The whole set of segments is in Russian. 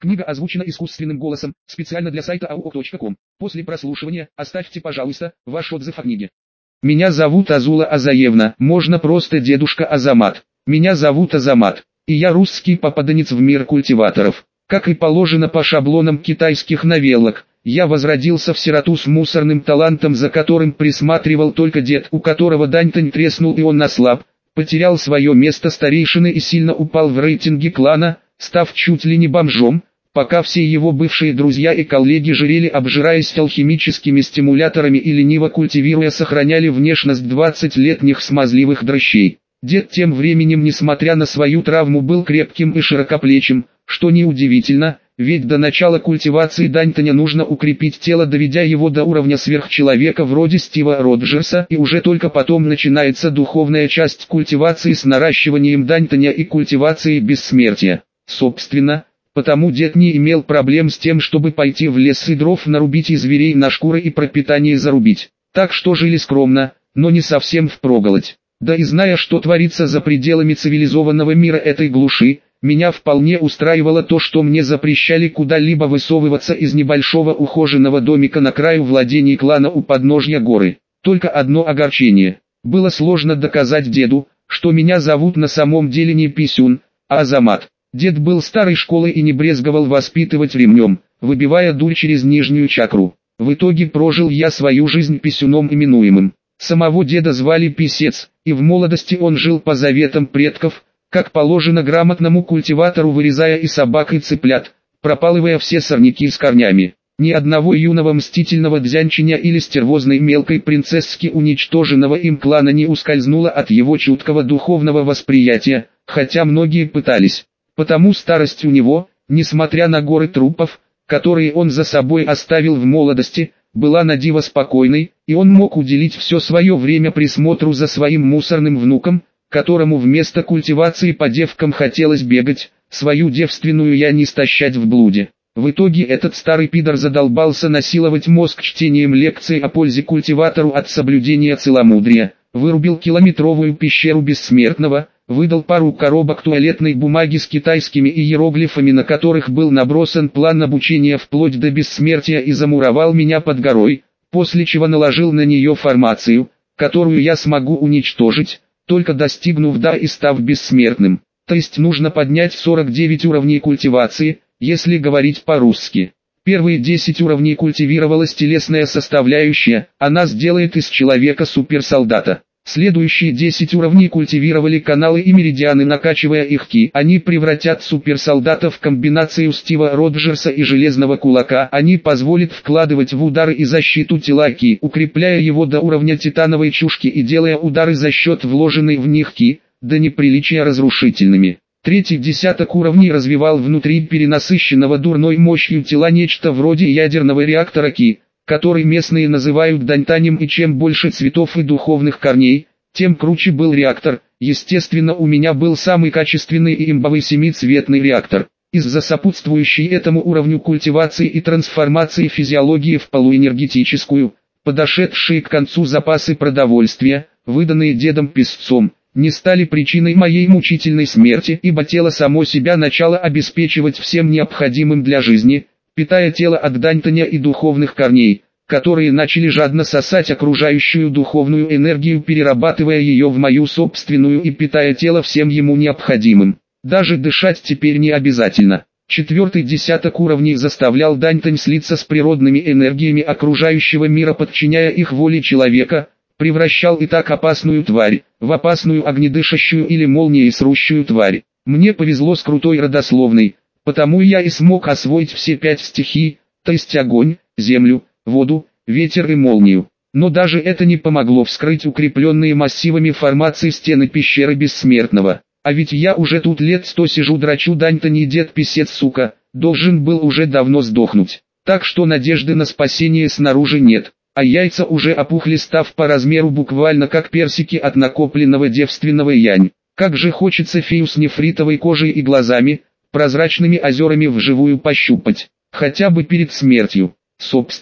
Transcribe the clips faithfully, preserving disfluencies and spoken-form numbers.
Книга озвучена искусственным голосом, специально для сайта а у о точка ком. После прослушивания, оставьте, пожалуйста, ваш отзыв о книге. Меня зовут Азула Азаевна, можно просто дедушка Азамат. Меня зовут Азамат, и я русский попаданец в мир культиваторов. Как и положено по шаблонам китайских новеллок, я возродился в сироту с мусорным талантом, за которым присматривал только дед, у которого дань-тань треснул и он ослаб, потерял свое место старейшины и сильно упал в рейтинге клана, став чуть ли не бомжом, пока все его бывшие друзья и коллеги жирели, обжираясь алхимическими стимуляторами и лениво культивируя сохраняли внешность двадцатилетних смазливых дрыщей. Дед тем временем, несмотря на свою травму, был крепким и широкоплечим, что неудивительно, ведь до начала культивации дань-таня нужно укрепить тело, доведя его до уровня сверхчеловека вроде Стива Роджерса, и уже только потом начинается духовная часть культивации с наращиванием дань-таня и культивацией бессмертия. Собственно, потому дед не имел проблем с тем, чтобы пойти в лес и дров нарубить и зверей на шкуры и пропитание зарубить. Так что жили скромно, но не совсем впроголодь. Да и зная, что творится за пределами цивилизованного мира этой глуши, меня вполне устраивало то, что мне запрещали куда-либо высовываться из небольшого ухоженного домика на краю владений клана у подножья горы. Только одно огорчение. Было сложно доказать деду, что меня зовут на самом деле не Писюн, а Азамат. Дед был старой школы и не брезговал воспитывать ремнем, выбивая дурь через нижнюю чакру. В итоге прожил я свою жизнь писюном именуемым. Самого деда звали Писец, и в молодости он жил по заветам предков, как положено грамотному культиватору, вырезая и собак, и цыплят, пропалывая все сорняки с корнями. Ни одного юного мстительного дзянчиня или стервозной мелкой принцесски уничтоженного им клана не ускользнуло от его чуткого духовного восприятия, хотя многие пытались. Потому старость у него, несмотря на горы трупов, которые он за собой оставил в молодости, была на диво спокойной, и он мог уделить все свое время присмотру за своим мусорным внуком, которому вместо культивации по девкам хотелось бегать, свою девственную я не истощать в блуде. В итоге этот старый пидор задолбался насиловать мозг чтением лекций о пользе культиватору от соблюдения целомудрия, вырубил километровую пещеру бессмертного, выдал пару коробок туалетной бумаги с китайскими иероглифами, на которых был набросан план обучения вплоть до бессмертия, и замуровал меня под горой, после чего наложил на нее формацию, которую я смогу уничтожить, только достигнув да и став бессмертным. То есть нужно поднять сорок девять уровней культивации, если говорить по-русски. Первые десять уровней культивировалась телесная составляющая, она сделает из человека суперсолдата. Следующие десять уровней культивировали каналы и меридианы, накачивая их ки. Они превратят суперсолдата в комбинацию Стива Роджерса и Железного Кулака. Они позволят вкладывать в удары и защиту тела ки, укрепляя его до уровня титановой чушки и делая удары за счет вложенной в них ки, до неприличия разрушительными. Третий десяток уровней развивал внутри перенасыщенного дурной мощью тела нечто вроде ядерного реактора ки, который местные называют дань-танем, и чем больше цветов и духовных корней, тем круче был реактор. Естественно, у меня был самый качественный и имбовый семицветный реактор. Из-за сопутствующей этому уровню культивации и трансформации физиологии в полуэнергетическую, подошедшие к концу запасы продовольствия, выданные дедом Песцом, не стали причиной моей мучительной смерти, ибо тело само себя начало обеспечивать всем необходимым для жизни, питая тело от дань-таня и духовных корней, которые начали жадно сосать окружающую духовную энергию, перерабатывая ее в мою собственную и питая тело всем ему необходимым. Даже дышать теперь не обязательно. Четвертый десяток уровней заставлял дань-тань слиться с природными энергиями окружающего мира, подчиняя их воле человека, превращал и так опасную тварь в опасную огнедышащую или молнией срущую тварь. Мне повезло с крутой родословной, потому я и смог освоить все пять стихий, то есть огонь, землю, воду, ветер и молнию. Но даже это не помогло вскрыть укрепленные массивами формации стены пещеры бессмертного. А ведь я уже тут лет сто сижу, драчу дань-тань, и дед Писец, сука, должен был уже давно сдохнуть. Так что надежды на спасение снаружи нет. А яйца уже опухли, став по размеру буквально как персики от накопленного девственного янь. Как же хочется фею с нефритовой кожей и глазами, прозрачными озерами вживую пощупать, хотя бы перед смертью. Собственно,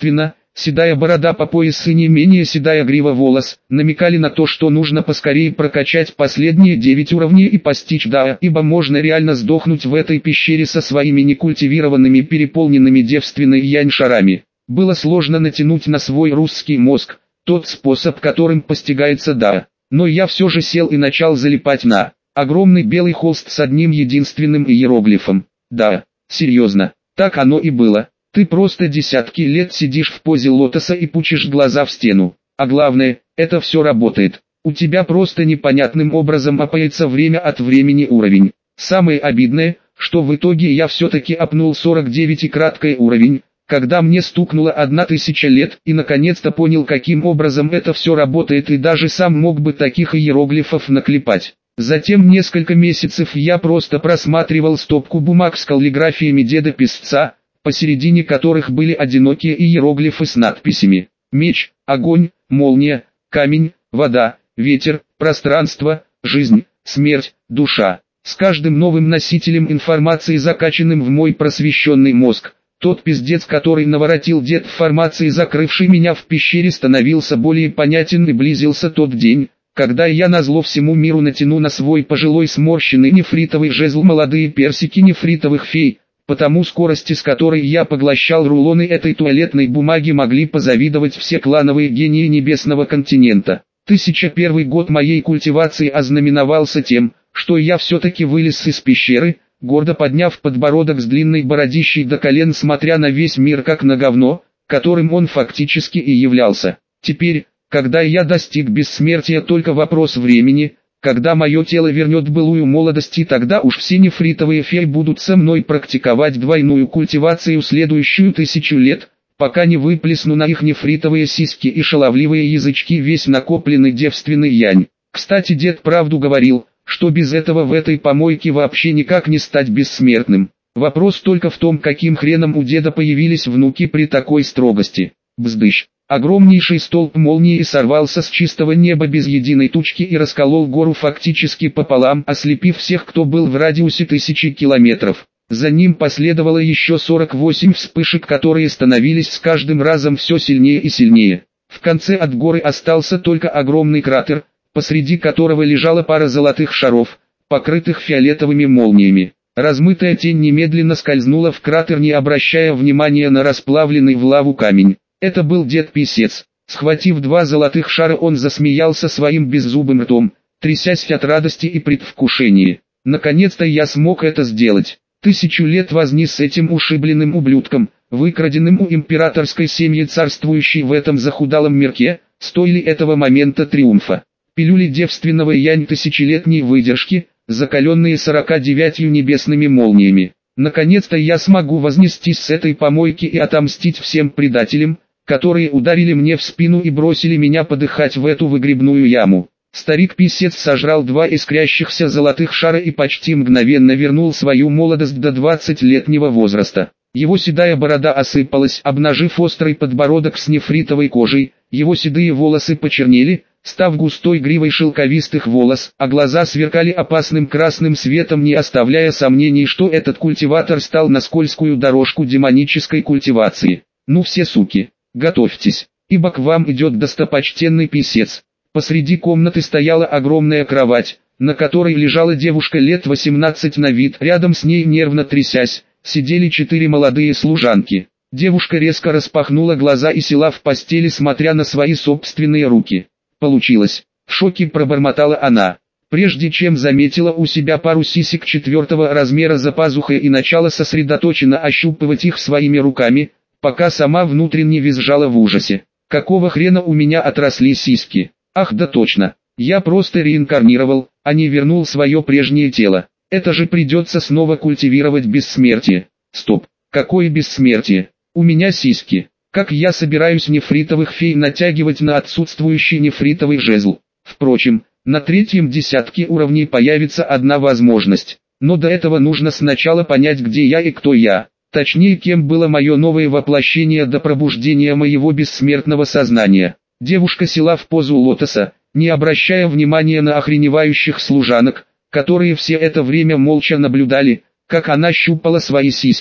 седая борода по пояс и не менее седая грива волос, намекали на то, что нужно поскорее прокачать последние девять уровней и постичь Дао, ибо можно реально сдохнуть в этой пещере со своими некультивированными переполненными девственной янь-шарами. Было сложно натянуть на свой русский мозг тот способ, которым постигается Дао. Но я все же сел и начал залипать на огромный белый холст с одним единственным иероглифом. Да, серьезно, так оно и было. Ты просто десятки лет сидишь в позе лотоса и пучишь глаза в стену. А главное, это все работает. У тебя просто непонятным образом опается время от времени уровень. Самое обидное, что в итоге я все-таки апнул сорок девять и краткий уровень, когда мне стукнуло одна тысяча лет, и наконец-то понял, каким образом это все работает, и даже сам мог бы таких иероглифов наклепать. Затем несколько месяцев я просто просматривал стопку бумаг с каллиграфиями деда-писца, посередине которых были одинокие иероглифы с надписями: меч, огонь, молния, камень, вода, ветер, пространство, жизнь, смерть, душа. С каждым новым носителем информации, закачанным в мой просвещенный мозг, тот пиздец, который наворотил дед в формации, закрывший меня в пещере, становился более понятен, и близился тот день, когда я назло всему миру натяну на свой пожилой сморщенный нефритовый жезл молодые персики нефритовых фей. Потому скорости, с которой я поглощал рулоны этой туалетной бумаги, могли позавидовать все клановые гении небесного континента. тысяча первый год моей культивации ознаменовался тем, что я все-таки вылез из пещеры, гордо подняв подбородок с длинной бородищей до колен, смотря на весь мир как на говно, которым он фактически и являлся. Теперь, когда я достиг бессмертия, только вопрос времени, когда мое тело вернет былую молодость, и тогда уж все нефритовые феи будут со мной практиковать двойную культивацию следующую тысячу лет, пока не выплесну на их нефритовые сиськи и шаловливые язычки весь накопленный девственный янь. Кстати, дед правду говорил, что без этого в этой помойке вообще никак не стать бессмертным. Вопрос только в том, каким хреном у деда появились внуки при такой строгости. Бздыщ. Огромнейший столб молнии сорвался с чистого неба без единой тучки и расколол гору фактически пополам, ослепив всех, кто был в радиусе тысячи километров. За ним последовало еще сорок восемь вспышек, которые становились с каждым разом все сильнее и сильнее. В конце от горы остался только огромный кратер, посреди которого лежала пара золотых шаров, покрытых фиолетовыми молниями. Размытая тень немедленно скользнула в кратер, не обращая внимания на расплавленный в лаву камень. Это был дед-писец. Схватив два золотых шара, он засмеялся своим беззубым ртом, трясясь от радости и предвкушения. Наконец-то я смог это сделать. Тысячу лет возни с этим ушибленным ублюдком, выкраденным у императорской семьи, царствующей в этом захудалом мирке, стоили этого момента триумфа. Пилюли девственного янь тысячелетней выдержки, закаленные сорока девятью небесными молниями. Наконец-то я смогу вознестись с этой помойки и отомстить всем предателям, которые ударили мне в спину и бросили меня подыхать в эту выгребную яму. Старик-писец сожрал два искрящихся золотых шара и почти мгновенно вернул свою молодость до двадцатилетнего возраста. Его седая борода осыпалась, обнажив острый подбородок с нефритовой кожей, его седые волосы почернели, став густой гривой шелковистых волос, а глаза сверкали опасным красным светом, не оставляя сомнений, что этот культиватор стал на скользкую дорожку демонической культивации. Ну все суки, готовьтесь, ибо к вам идет достопочтенный писец. Посреди комнаты стояла огромная кровать, на которой лежала девушка лет восемнадцать на вид, рядом с ней, нервно трясясь, сидели четыре молодые служанки. Девушка резко распахнула глаза и села в постели, смотря на свои собственные руки. Получилось. В шоке пробормотала она. Прежде чем заметила у себя пару сисек четвертого размера за пазухой и начала сосредоточенно ощупывать их своими руками, пока сама внутренне визжала в ужасе. Какого хрена у меня отросли сиськи? Ах да точно. Я просто реинкарнировал, а не вернул свое прежнее тело. Это же придется снова культивировать бессмертие. Стоп. Какое бессмертие? У меня сиськи. Как я собираюсь нефритовых фей натягивать на отсутствующий нефритовый жезл? Впрочем, на третьем десятке уровней появится одна возможность. Но до этого нужно сначала понять, где я и кто я. Точнее, кем было мое новое воплощение до пробуждения моего бессмертного сознания. Девушка села в позу лотоса, не обращая внимания на охреневающих служанок, которые все это время молча наблюдали, как она щупала свои сиськи.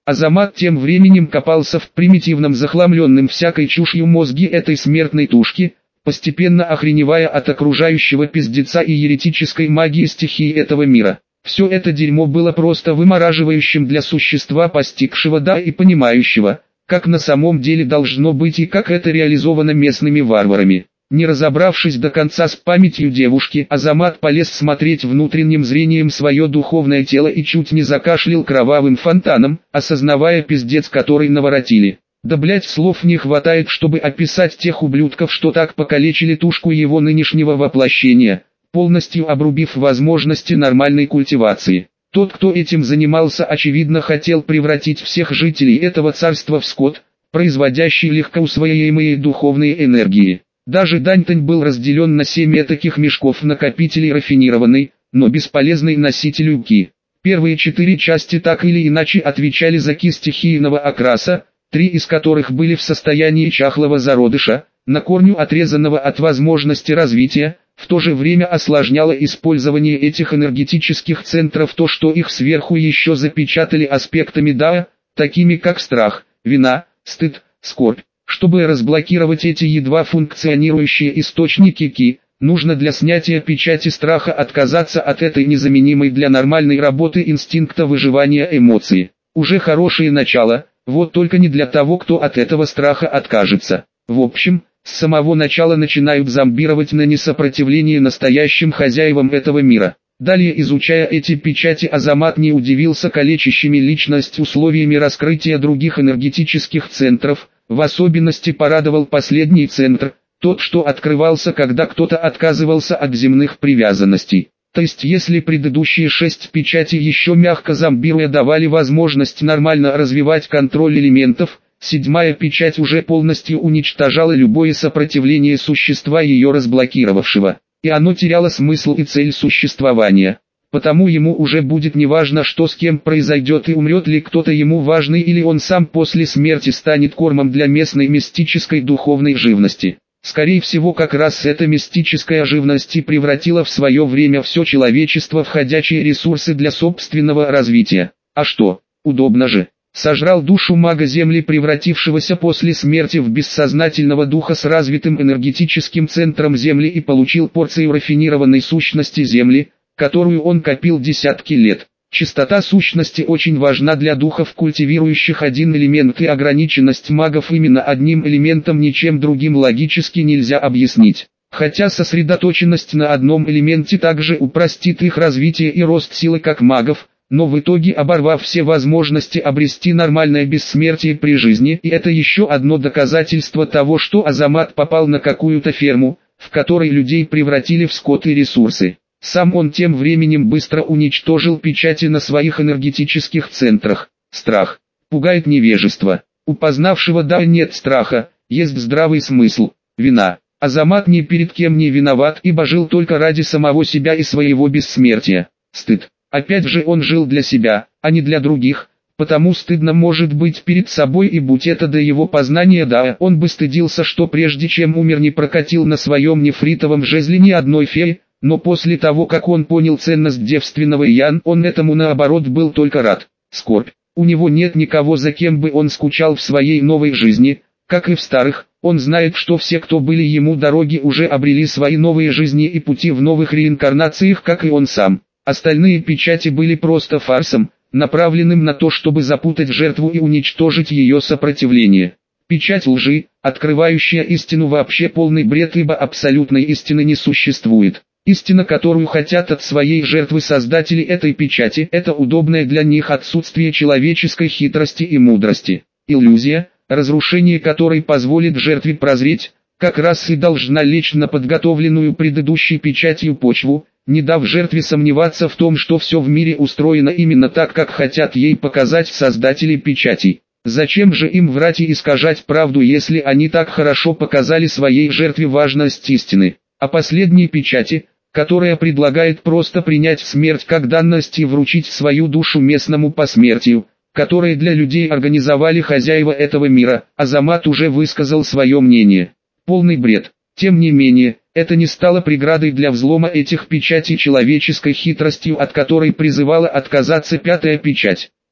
Азамат тем временем копался в примитивном захламленном всякой чушью мозге этой смертной тушки, постепенно охреневая от окружающего пиздеца и еретической магии стихии этого мира. Все это дерьмо было просто вымораживающим для существа, постигшего да и понимающего, как на самом деле должно быть и как это реализовано местными варварами. Не разобравшись до конца с памятью девушки, Азамат полез смотреть внутренним зрением свое духовное тело и чуть не закашлял кровавым фонтаном, осознавая пиздец, который наворотили. Да блять, слов не хватает, чтобы описать тех ублюдков, что так покалечили тушку его нынешнего воплощения, полностью обрубив возможности нормальной культивации. Тот, кто этим занимался, очевидно хотел превратить всех жителей этого царства в скот, производящий легкоусвояемые духовные энергии. Даже Даньтань был разделен на семь этаких мешков-накопителей рафинированной, но бесполезной носителю ки. Первые четыре части так или иначе отвечали за ки стихийного окраса, три из которых были в состоянии чахлого зародыша, на корню отрезанного от возможности развития, в то же время осложняло использование этих энергетических центров то, что их сверху еще запечатали аспектами дао, такими как страх, вина, стыд, скорбь. Чтобы разблокировать эти едва функционирующие источники ки, нужно для снятия печати страха отказаться от этой незаменимой для нормальной работы инстинкта выживания эмоции. Уже хорошее начало, вот только не для того, кто от этого страха откажется. В общем, с самого начала начинают зомбировать на несопротивление настоящим хозяевам этого мира. Далее, изучая эти печати, Азамат не удивился калечащими личность условиями раскрытия других энергетических центров. В особенности порадовал последний центр, тот, что открывался, когда кто-то отказывался от земных привязанностей. То есть, если предыдущие шесть печатей еще мягко зомбируя давали возможность нормально развивать контроль элементов, седьмая печать уже полностью уничтожала любое сопротивление существа, ее разблокировавшего, и оно теряло смысл и цель существования. Потому ему уже будет неважно, что с кем произойдет и умрет ли кто-то ему важный, или он сам после смерти станет кормом для местной мистической духовной живности. Скорее всего, как раз эта мистическая живность и превратила в свое время все человечество в ходячие ресурсы для собственного развития. А что, удобно же. Сожрал душу мага Земли, превратившегося после смерти в бессознательного духа с развитым энергетическим центром Земли, и получил порцию рафинированной сущности Земли, которую он копил десятки лет. Чистота сущности очень важна для духов, культивирующих один элемент, и ограниченность магов именно одним элементом ничем другим логически нельзя объяснить. Хотя сосредоточенность на одном элементе также упростит их развитие и рост силы как магов, но в итоге оборвав все возможности обрести нормальное бессмертие при жизни, и это еще одно доказательство того, что Азамат попал на какую-то ферму, в которой людей превратили в скот и ресурсы. Сам он тем временем быстро уничтожил печати на своих энергетических центрах. Страх пугает невежество. У познавшего да нет страха, есть здравый смысл. Вина. Азамат ни перед кем не виноват, ибо жил только ради самого себя и своего бессмертия. Стыд. Опять же, он жил для себя, а не для других, потому стыдно может быть перед собой, и будь это до его познания да, он бы стыдился, что прежде чем умер не прокатил на своем нефритовом жезле ни одной феи. Но после того, как он понял ценность девственного ян, он этому наоборот был только рад. Скорбь. У него нет никого, за кем бы он скучал в своей новой жизни, как и в старых. Он знает, что все, кто были ему дороги, уже обрели свои новые жизни и пути в новых реинкарнациях, как и он сам. Остальные печати были просто фарсом, направленным на то, чтобы запутать жертву и уничтожить ее сопротивление. Печать лжи, открывающая истину, вообще полный бред, ибо абсолютной истины не существует. Истина, которую хотят от своей жертвы создатели этой печати, это удобное для них отсутствие человеческой хитрости и мудрости. Иллюзия, разрушение которой позволит жертве прозреть, как раз и должна лечь на подготовленную предыдущей печатью почву, не дав жертве сомневаться в том, что все в мире устроено именно так, как хотят ей показать создатели печатей. Зачем же им врать и искажать правду, если они так хорошо показали своей жертве важность истины? А последней печати, которая предлагает просто принять смерть как данность и вручить свою душу местному посмертию, которое для людей организовали хозяева этого мира, Азамат уже высказал свое мнение. Полный бред. Тем не менее, это не стало преградой для взлома этих печатей человеческой хитростью, от которой призывала отказаться пятая печать.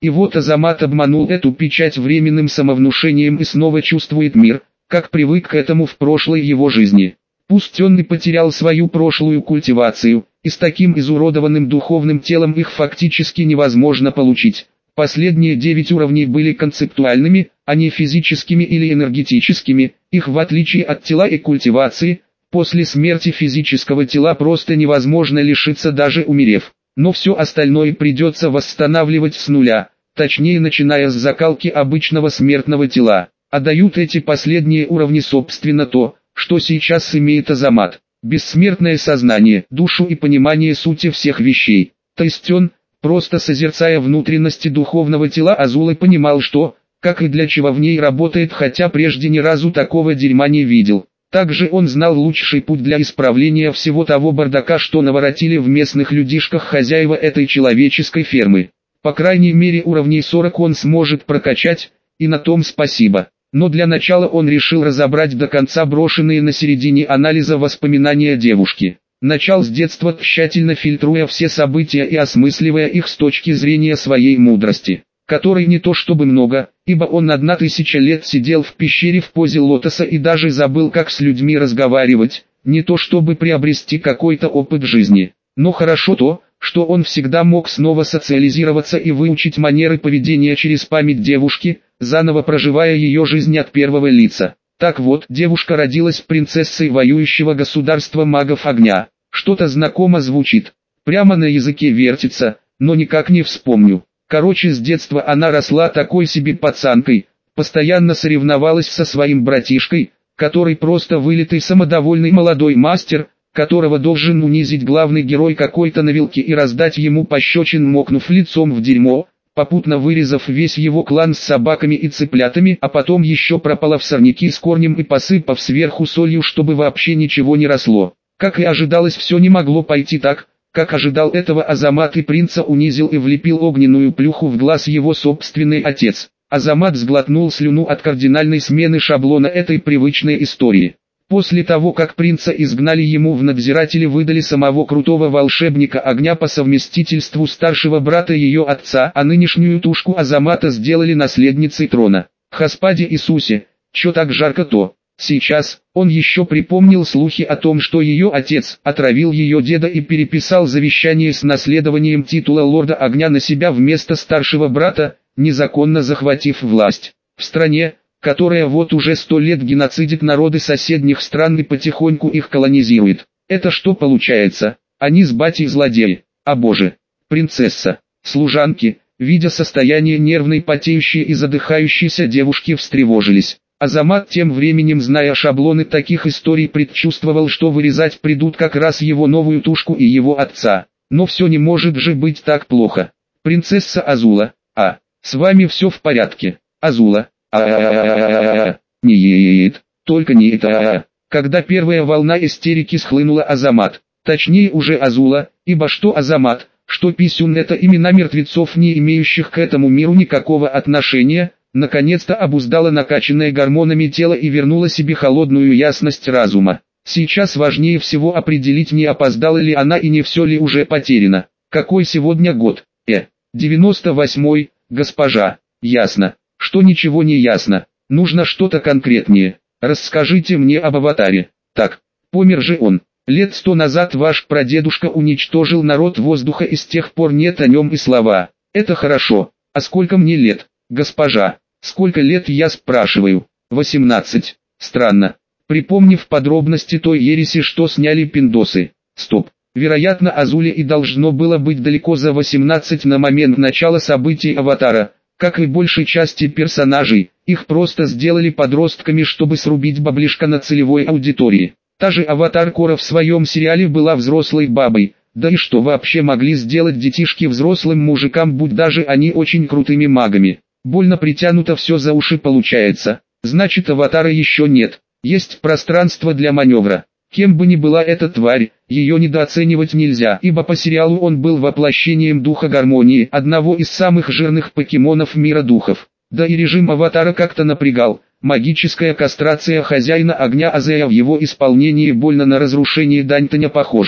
И вот Азамат обманул эту печать временным самовнушением и снова чувствует мир, как привык к этому в прошлой его жизни. Пусть он и потерял свою прошлую культивацию, и с таким изуродованным духовным телом их фактически невозможно получить. Последние девять уровней были концептуальными, а не физическими или энергетическими, их в отличие от тела и культивации, после смерти физического тела просто невозможно лишиться, даже умерев. Но все остальное придется восстанавливать с нуля, точнее начиная с закалки обычного смертного тела. А дают эти последние уровни собственно то, что сейчас имеет Азамат. Бессмертное сознание, душу и понимание сути всех вещей. То есть он, просто созерцая внутренности духовного тела Азулы, понимал, что, как и для чего в ней работает, хотя прежде ни разу такого дерьма не видел. Также он знал лучший путь для исправления всего того бардака, что наворотили в местных людишках хозяева этой человеческой фермы. По крайней мере уровней сорок он сможет прокачать, и на том спасибо. Но для начала он решил разобрать до конца брошенные на середине анализа воспоминания девушки. Начал с детства, тщательно фильтруя все события и осмысливая их с точки зрения своей мудрости, которой не то чтобы много, ибо он одна тысяча лет сидел в пещере в позе лотоса и даже забыл, как с людьми разговаривать, не то чтобы приобрести какой-то опыт жизни. Но хорошо то, что он всегда мог снова социализироваться и выучить манеры поведения через память девушки, заново проживая ее жизнь от первого лица. Так вот, девушка родилась принцессой воюющего государства магов огня. Что-то знакомо звучит, прямо на языке вертится, но никак не вспомню. Короче, с детства она росла такой себе пацанкой, постоянно соревновалась со своим братишкой, который просто вылитый самодовольный молодой мастер, которого должен унизить главный герой какой-то навилки и раздать ему пощечин, мокнув лицом в дерьмо, попутно вырезав весь его клан с собаками и цыплятами, а потом еще пропалав сорняки с корнем и посыпав сверху солью, чтобы вообще ничего не росло. Как и ожидалось, все не могло пойти так, как ожидал этого Азамат, и принца унизил и влепил огненную плюху в глаз его собственный отец. Азамат сглотнул слюну от кардинальной смены шаблона этой привычной истории. После того, как принца изгнали, ему в надзиратели выдали самого крутого волшебника огня по совместительству старшего брата ее отца, а нынешнюю тушку Азамата сделали наследницей трона. Господи Иисусе, чё так жарко-то? Сейчас, он еще припомнил слухи о том, что ее отец отравил ее деда и переписал завещание с наследованием титула лорда огня на себя вместо старшего брата, незаконно захватив власть. В стране, которая вот уже сто лет геноцидит народы соседних стран и потихоньку их колонизирует. Это что получается? Они с батей злодеи. А боже, принцесса, служанки, видя состояние нервной, потеющей и задыхающейся девушки, встревожились. Азамат тем временем, зная шаблоны таких историй, предчувствовал, что вырезать придут как раз его новую тушку и его отца. Но все не может же быть так плохо. Принцесса Азула, а, с вами все в порядке. Азула, а-а-а-а-а-а, нет, только не это. Когда первая волна истерики схлынула, Азамат, точнее уже Азула, ибо что Азамат, что Писюн — это имена мертвецов, не имеющих к этому миру никакого отношения, наконец-то обуздала накачанное гормонами тело и вернула себе холодную ясность разума. Сейчас важнее всего определить, не опоздала ли она и не все ли уже потеряно. Какой сегодня год? Э, девяносто восьмой, госпожа. Ясно, что ничего не ясно. Нужно что-то конкретнее. Расскажите мне об аватаре. Так, помер же он. Лет сто назад ваш прадедушка уничтожил народ воздуха, и с тех пор нет о нем и слова. Это хорошо. А сколько мне лет, госпожа? Сколько лет, я спрашиваю? восемнадцать. Странно. Припомнив подробности той ереси, что сняли пиндосы. Стоп. Вероятно, Азуле и должно было быть далеко за восемнадцать на момент начала событий аватара. Как и большей части персонажей, их просто сделали подростками, чтобы срубить баблишко на целевой аудитории. Та же аватар Кора в своем сериале была взрослой бабой. Да и что вообще могли сделать детишки взрослым мужикам, будь даже они очень крутыми магами? Больно притянуто все за уши получается. Значит, аватара еще нет. Есть пространство для маневра. Кем бы ни была эта тварь, ее недооценивать нельзя, ибо по сериалу он был воплощением духа гармонии, одного из самых жирных покемонов мира духов. Да и режим аватара как-то напрягал. Магическая кастрация хозяина огня Азея в его исполнении больно на разрушение Дантоня похоже.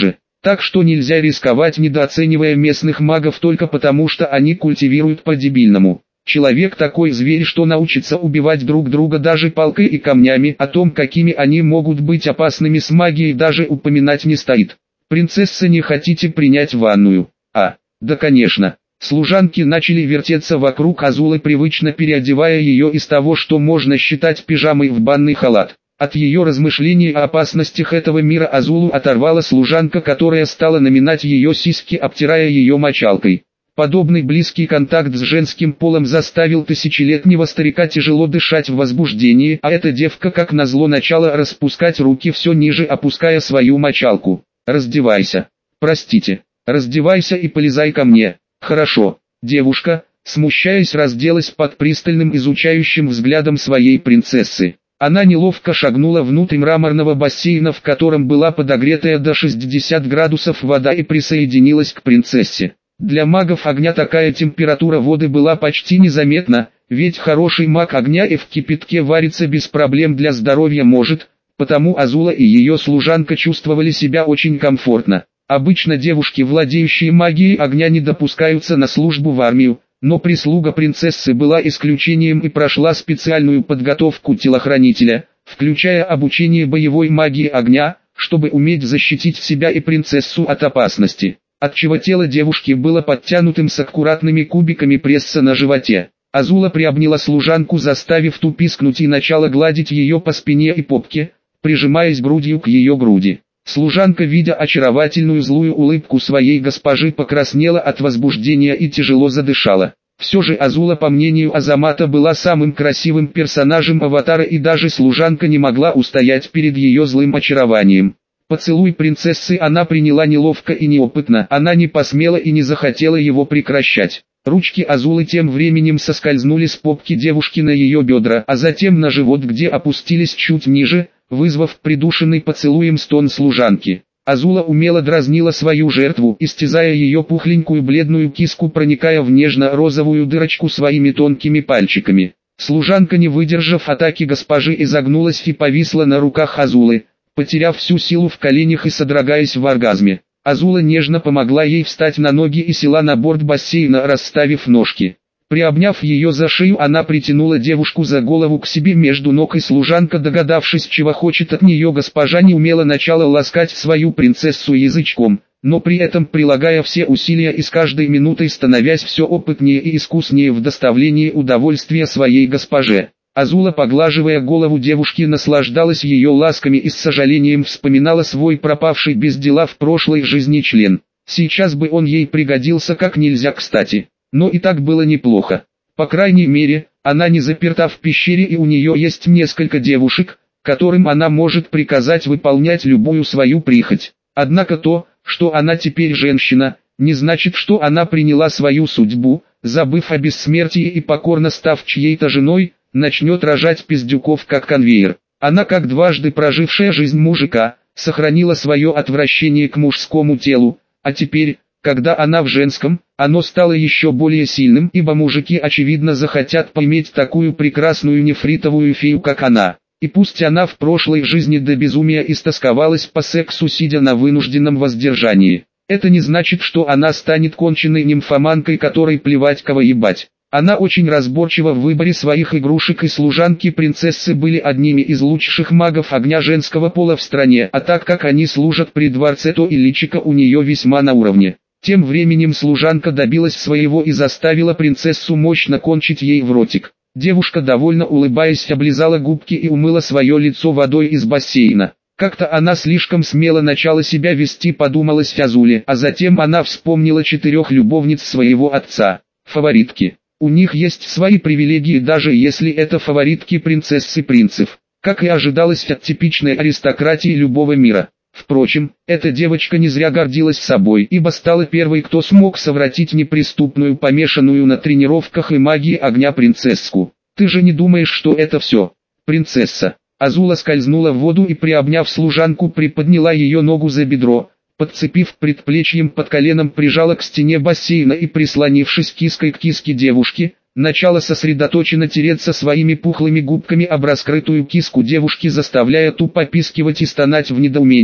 Так что нельзя рисковать, недооценивая местных магов только потому, что они культивируют по-дебильному. Человек такой зверь, что научится убивать друг друга даже палкой и камнями, о том, какими они могут быть опасными с магией, даже упоминать не стоит. Принцесса, не хотите принять ванную? А, да конечно. Служанки начали вертеться вокруг Азулы, привычно переодевая ее из того, что можно считать пижамой, в банный халат. От ее размышлений о опасностях этого мира Азулу оторвала служанка, которая стала наминать ее сиськи, обтирая ее мочалкой. Подобный близкий контакт с женским полом заставил тысячелетнего старика тяжело дышать в возбуждении, а эта девка как назло начала распускать руки все ниже, опуская свою мочалку. «Раздевайся. Простите. Раздевайся и полезай ко мне». «Хорошо». Девушка, смущаясь, разделась под пристальным изучающим взглядом своей принцессы. Она неловко шагнула внутрь мраморного бассейна, в котором была подогретая до шестидесяти градусов вода, и присоединилась к принцессе. Для магов огня такая температура воды была почти незаметна, ведь хороший маг огня и в кипятке варится без проблем, для здоровья может, потому Азула и ее служанка чувствовали себя очень комфортно. Обычно девушки, владеющие магией огня, не допускаются на службу в армию, но прислуга принцессы была исключением и прошла специальную подготовку телохранителя, включая обучение боевой магии огня, чтобы уметь защитить себя и принцессу от опасности, отчего тело девушки было подтянутым с аккуратными кубиками пресса на животе. Азула приобняла служанку, заставив ту пискнуть, и начала гладить ее по спине и попке, прижимаясь грудью к ее груди. Служанка, видя очаровательную злую улыбку своей госпожи, покраснела от возбуждения и тяжело задышала. Все же Азула, по мнению Азамата, была самым красивым персонажем аватара, и даже служанка не могла устоять перед ее злым очарованием. Поцелуй принцессы она приняла неловко и неопытно, она не посмела и не захотела его прекращать. Ручки Азулы тем временем соскользнули с попки девушки на ее бедра, а затем на живот, где опустились чуть ниже, вызвав придушенный поцелуем стон служанки. Азула умело дразнила свою жертву, истязая ее пухленькую бледную киску, проникая в нежно-розовую дырочку своими тонкими пальчиками. Служанка, не выдержав атаки госпожи, изогнулась и повисла на руках Азулы, потеряв всю силу в коленях и содрогаясь в оргазме. Азула нежно помогла ей встать на ноги и села на борт бассейна, расставив ножки. Приобняв ее за шею, она притянула девушку за голову к себе между ног, и служанка, догадавшись, чего хочет от нее госпожа, неумело начала ласкать свою принцессу язычком, но при этом прилагая все усилия и с каждой минутой становясь все опытнее и искуснее в доставлении удовольствия своей госпоже. Азула, поглаживая голову девушки, наслаждалась ее ласками и с сожалением вспоминала свой пропавший без дела в прошлой жизни член. Сейчас бы он ей пригодился как нельзя кстати. Но и так было неплохо. По крайней мере, она не заперта в пещере, и у нее есть несколько девушек, которым она может приказать выполнять любую свою прихоть. Однако то, что она теперь женщина, не значит, что она приняла свою судьбу, забыв о бессмертии и покорно став чьей-то женой, начнет рожать пиздюков как конвейер. Она, как дважды прожившая жизнь мужика, сохранила свое отвращение к мужскому телу, а теперь, когда она в женском, оно стало еще более сильным, ибо мужики очевидно захотят поиметь такую прекрасную нефритовую фею, как она. И пусть она в прошлой жизни до безумия истосковалась по сексу, сидя на вынужденном воздержании, это не значит, что она станет конченной нимфоманкой, которой плевать кого ебать. Она очень разборчива в выборе своих игрушек, и служанки принцессы были одними из лучших магов огня женского пола в стране, а так как они служат при дворце, то и личико у нее весьма на уровне. Тем временем служанка добилась своего и заставила принцессу мощно кончить ей в ротик. Девушка, довольно улыбаясь, облизала губки и умыла свое лицо водой из бассейна. Как-то она слишком смело начала себя вести, подумалось Азуле, а затем она вспомнила четырех любовниц своего отца, фаворитки. У них есть свои привилегии, даже если это фаворитки принцессы принцев, как и ожидалось от типичной аристократии любого мира. Впрочем, эта девочка не зря гордилась собой, ибо стала первой, кто смог совратить неприступную, помешанную на тренировках и магии огня принцесску. «Ты же не думаешь, что это все, принцесса?» Азула скользнула в воду и, приобняв служанку, приподняла ее ногу за бедро, подцепив предплечьем под коленом, прижала к стене бассейна и, прислонившись киской к киске девушки, начала сосредоточенно тереться своими пухлыми губками об раскрытую киску девушки, заставляя ту попискивать и стонать в недоумении,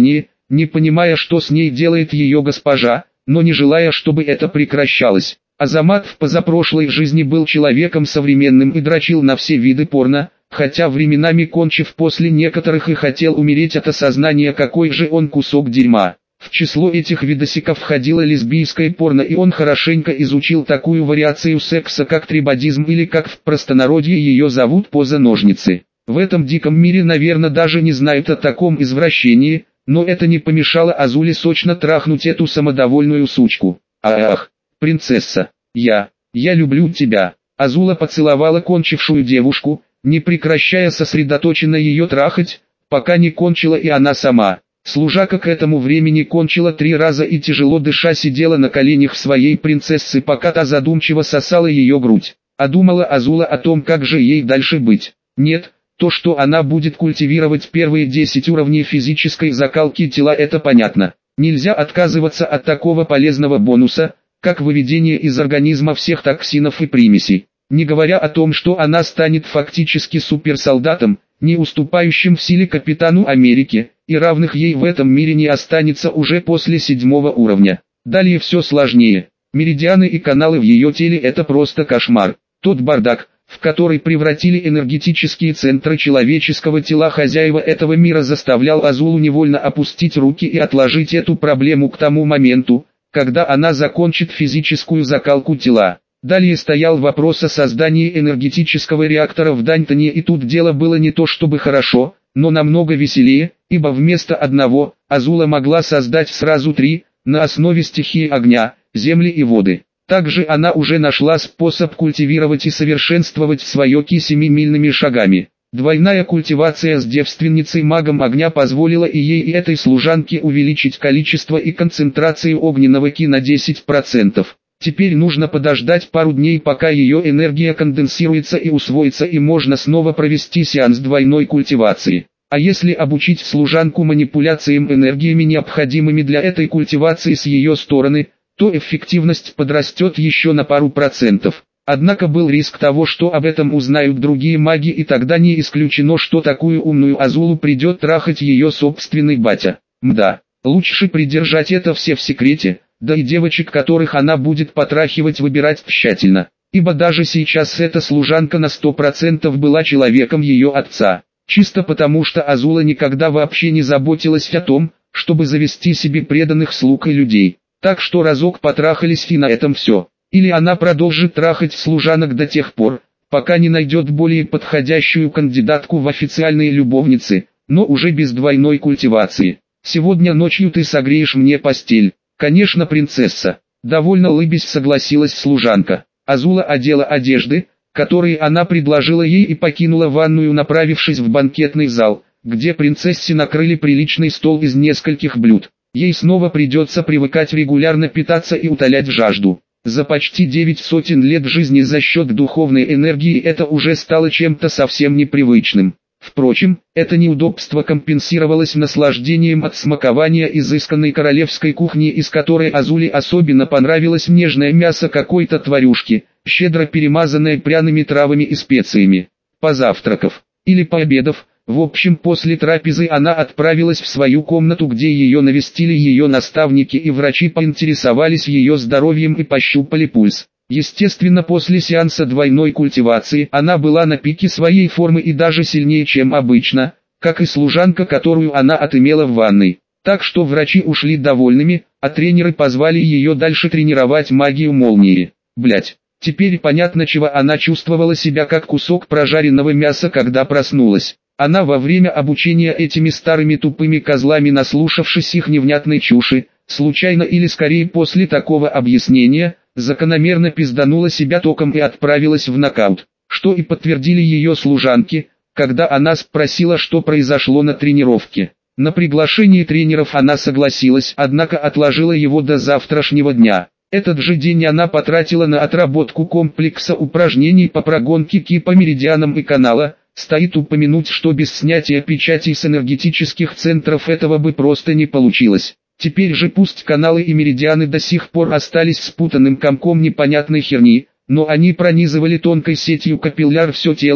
не понимая, что с ней делает ее госпожа, но не желая, чтобы это прекращалось. Азамат в позапрошлой жизни был человеком современным и дрочил на все виды порно, хотя временами кончив после некоторых и хотел умереть от осознания, какой же он кусок дерьма. В число этих видосиков входило лесбийское порно, и он хорошенько изучил такую вариацию секса, как трибадизм, или как в простонародье ее зовут, поза ножницы. В этом диком мире, наверное, даже не знают о таком извращении, но это не помешало Азуле сочно трахнуть эту самодовольную сучку. Ах, принцесса, я, я люблю тебя. Азула поцеловала кончившую девушку, не прекращая сосредоточенно ее трахать, пока не кончила и она сама. Служака к этому времени кончила три раза и тяжело дыша сидела на коленях своей принцессы, пока та задумчиво сосала ее грудь. А думала Азула о том, как же ей дальше быть. Нет, то, что она будет культивировать первые десять уровней физической закалки тела, это понятно. Нельзя отказываться от такого полезного бонуса, как выведение из организма всех токсинов и примесей. Не говоря о том, что она станет фактически суперсолдатом, не уступающим в силе капитану Америки, и равных ей в этом мире не останется уже после седьмого уровня. Далее все сложнее. Меридианы и каналы в ее теле — это просто кошмар. Тот бардак, в который превратили энергетические центры человеческого тела хозяева этого мира, заставлял Азулу невольно опустить руки и отложить эту проблему к тому моменту, когда она закончит физическую закалку тела. Далее стоял вопрос о создании энергетического реактора в Дантоне, и тут дело было не то чтобы хорошо, но намного веселее, ибо вместо одного, Азула могла создать сразу три, на основе стихии огня, земли и воды. Также она уже нашла способ культивировать и совершенствовать свое ки семимильными шагами. Двойная культивация с девственницей-магом огня позволила и ей, и этой служанке увеличить количество и концентрацию огненного ки на десять процентов. Теперь нужно подождать пару дней, пока ее энергия конденсируется и усвоится, и можно снова провести сеанс двойной культивации. А если обучить служанку манипуляциям энергиями, необходимыми для этой культивации с ее стороны, то эффективность подрастет еще на пару процентов. Однако был риск того, что об этом узнают другие маги, и тогда не исключено, что такую умную Азулу придет трахать ее собственный батя. Мда, лучше придержать это все в секрете. Да и девочек, которых она будет потрахивать, выбирать тщательно, ибо даже сейчас эта служанка на сто процентов была человеком ее отца, чисто потому что Азула никогда вообще не заботилась о том, чтобы завести себе преданных слуг и людей. Так что разок потрахались, и на этом все. Или она продолжит трахать служанок до тех пор, пока не найдет более подходящую кандидатку в официальные любовницы, но уже без двойной культивации. «Сегодня ночью ты согреешь мне постель». «Конечно, принцесса», — довольно улыбясь согласилась служанка. Азула одела одежды, которые она предложила ей, и покинула ванную, направившись в банкетный зал, где принцессе накрыли приличный стол из нескольких блюд. Ей снова придется привыкать регулярно питаться и утолять жажду. За почти девять сотен лет жизни за счет духовной энергии это уже стало чем-то совсем непривычным. Впрочем, это неудобство компенсировалось наслаждением от смакования изысканной королевской кухни, из которой Азуле особенно понравилось нежное мясо какой-то тварюшки, щедро перемазанное пряными травами и специями. Позавтракав, или пообедав, в общем, после трапезы она отправилась в свою комнату, где ее навестили ее наставники и врачи, поинтересовались ее здоровьем и пощупали пульс. Естественно, после сеанса двойной культивации она была на пике своей формы и даже сильнее, чем обычно, как и служанка, которую она отымела в ванной. Так что врачи ушли довольными, а тренеры позвали ее дальше тренировать магию молнии. Блять, теперь понятно, чего она чувствовала себя как кусок прожаренного мяса, когда проснулась. Она во время обучения этими старыми тупыми козлами, наслушавшись их невнятной чуши, случайно или скорее после такого объяснения, закономерно пизданула себя током и отправилась в нокаут, что и подтвердили ее служанки, когда она спросила, что произошло на тренировке. На приглашение тренеров она согласилась, однако отложила его до завтрашнего дня. Этот же день она потратила на отработку комплекса упражнений по прогонке ки по меридианам и канала. Стоит упомянуть, что без снятия печатей с энергетических центров этого бы просто не получилось. Теперь же пусть каналы и меридианы до сих пор остались спутанным комком непонятной херни, но они пронизывали тонкой сетью капилляр все тело,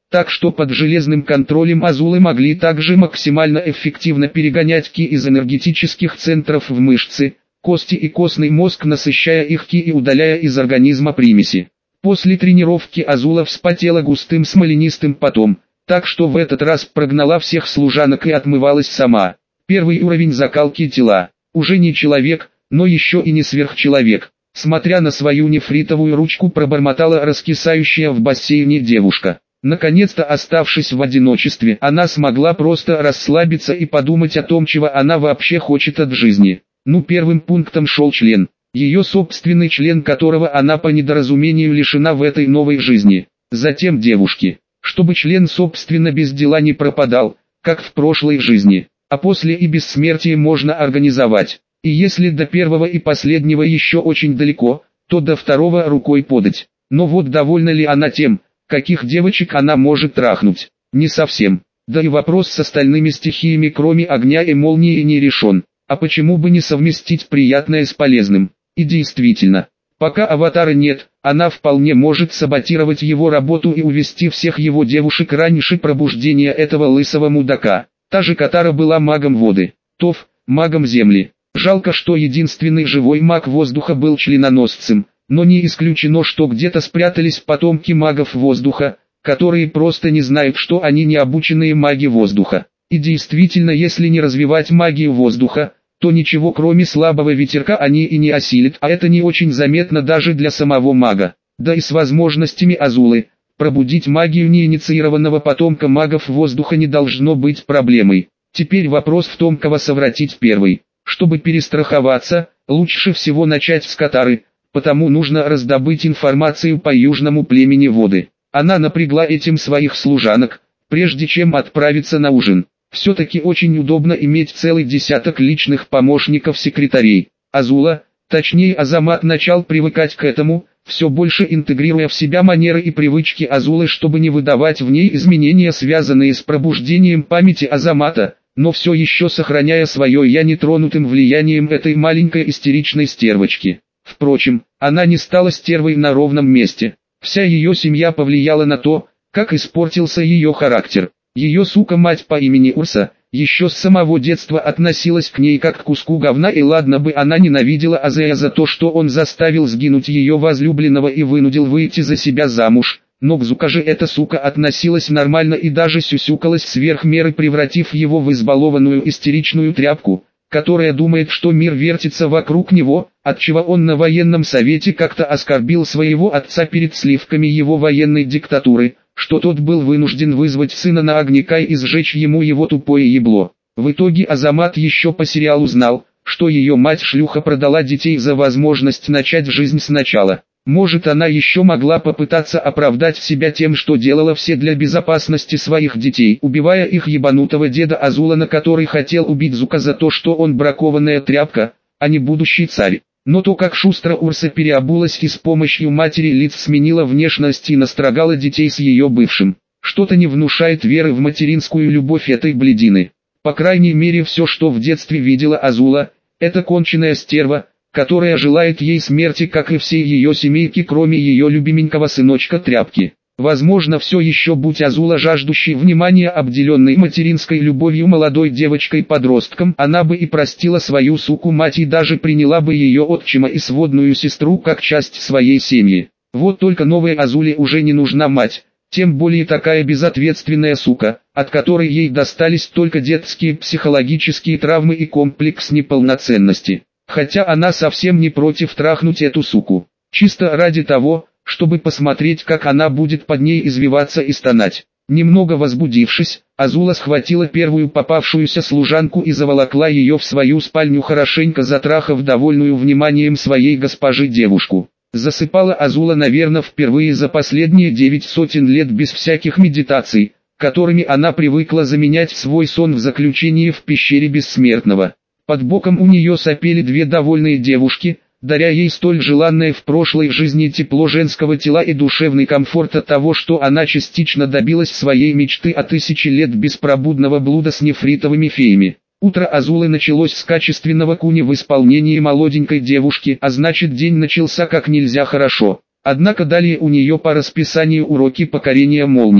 так что под железным контролем Азулы могли также максимально эффективно перегонять ки из энергетических центров в мышцы, кости и костный мозг, насыщая их ки и удаляя из организма примеси. После тренировки Азула вспотела густым смоленистым потом, так что в этот раз прогнала всех служанок и отмывалась сама. Первый уровень закалки тела. Уже не человек, но еще и не сверхчеловек. Смотря на свою нефритовую ручку, пробормотала раскисающая в бассейне девушка. Наконец-то, оставшись в одиночестве, она смогла просто расслабиться и подумать о том, чего она вообще хочет от жизни. Ну, первым пунктом шел член. Ее собственный член, которого она по недоразумению лишена в этой новой жизни. Затем девушки. Чтобы член собственно без дела не пропадал, как в прошлой жизни. А после и бессмертие можно организовать. И если до первого и последнего еще очень далеко, то до второго рукой подать. Но вот довольна ли она тем, каких девочек она может трахнуть? Не совсем. Да и вопрос с остальными стихиями, кроме огня и молнии, не решен. А почему бы не совместить приятное с полезным? И действительно, пока аватара нет, она вполне может саботировать его работу и увести всех его девушек раньше пробуждения этого лысого мудака. Та же Катара была магом воды, Тов – магом земли. Жалко, что единственный живой маг воздуха был членоносцем, но не исключено, что где-то спрятались потомки магов воздуха, которые просто не знают, что они не обученные маги воздуха. И действительно, если не развивать магию воздуха, то ничего кроме слабого ветерка они и не осилят, а это не очень заметно даже для самого мага. Да и с возможностями Азулы, пробудить магию неинициированного потомка магов воздуха не должно быть проблемой. Теперь вопрос в том, кого совратить первый. Чтобы перестраховаться, лучше всего начать с Катары, потому нужно раздобыть информацию по южному племени воды. Она напрягла этим своих служанок, прежде чем отправиться на ужин. Все-таки очень удобно иметь целый десяток личных помощников-секретарей. Азула, точнее Азамат, начал привыкать к этому, все больше интегрируя в себя манеры и привычки Азулы, чтобы не выдавать в ней изменения, связанные с пробуждением памяти Азамата, но все еще сохраняя свое «я» нетронутым влиянием этой маленькой истеричной стервочки. Впрочем, она не стала стервой на ровном месте. Вся ее семья повлияла на то, как испортился ее характер. Ее сука-мать по имени Урса, еще с самого детства относилась к ней как к куску говна, и ладно бы она ненавидела Азея за то, что он заставил сгинуть ее возлюбленного и вынудил выйти за себя замуж, но к Зука же эта сука относилась нормально и даже сюсюкалась сверх меры, превратив его в избалованную истеричную тряпку, которая думает, что мир вертится вокруг него, отчего он на военном совете как-то оскорбил своего отца перед сливками его военной диктатуры, что тот был вынужден вызвать сына на огнекай и сжечь ему его тупое ебло. В итоге Азамат еще по сериалу знал, что ее мать-шлюха продала детей за возможность начать жизнь сначала. Может, она еще могла попытаться оправдать себя тем, что делала все для безопасности своих детей, убивая их ебанутого деда Азулана, который хотел убить Зука за то, что он бракованная тряпка, а не будущий царь. Но то, как шустро Урса переобулась и с помощью матери лиц сменила внешность и настрогала детей с ее бывшим, что-то не внушает веры в материнскую любовь этой блядины. По крайней мере, все, что в детстве видела Азула, это конченая стерва, которая желает ей смерти, как и всей ее семейки, кроме ее любименького сыночка Тряпки. Возможно, все еще будь Азула жаждущей внимания, обделенной материнской любовью молодой девочкой-подростком, она бы и простила свою суку-мать и даже приняла бы ее отчима и сводную сестру как часть своей семьи. Вот только новой Азуле уже не нужна мать, тем более такая безответственная сука, от которой ей достались только детские психологические травмы и комплекс неполноценности. Хотя она совсем не против трахнуть эту суку, чисто ради того, чтобы посмотреть, как она будет под ней извиваться и стонать. Немного возбудившись, Азула схватила первую попавшуюся служанку и заволокла ее в свою спальню, хорошенько затрахав довольную вниманием своей госпожи девушку. Засыпала Азула, наверное, впервые за последние девять сотен лет без всяких медитаций, которыми она привыкла заменять свой сон в заключении в пещере Бессмертного. Под боком у нее сопели две довольные девушки, даря ей столь желанное в прошлой жизни тепло женского тела и душевный комфорт от того, что она частично добилась своей мечты о тысяче лет беспробудного блуда с нефритовыми феями. Утро Азулы началось с качественного куни в исполнении молоденькой девушки, а значит, день начался как нельзя хорошо. Однако далее у нее по расписанию уроки покорения молнии.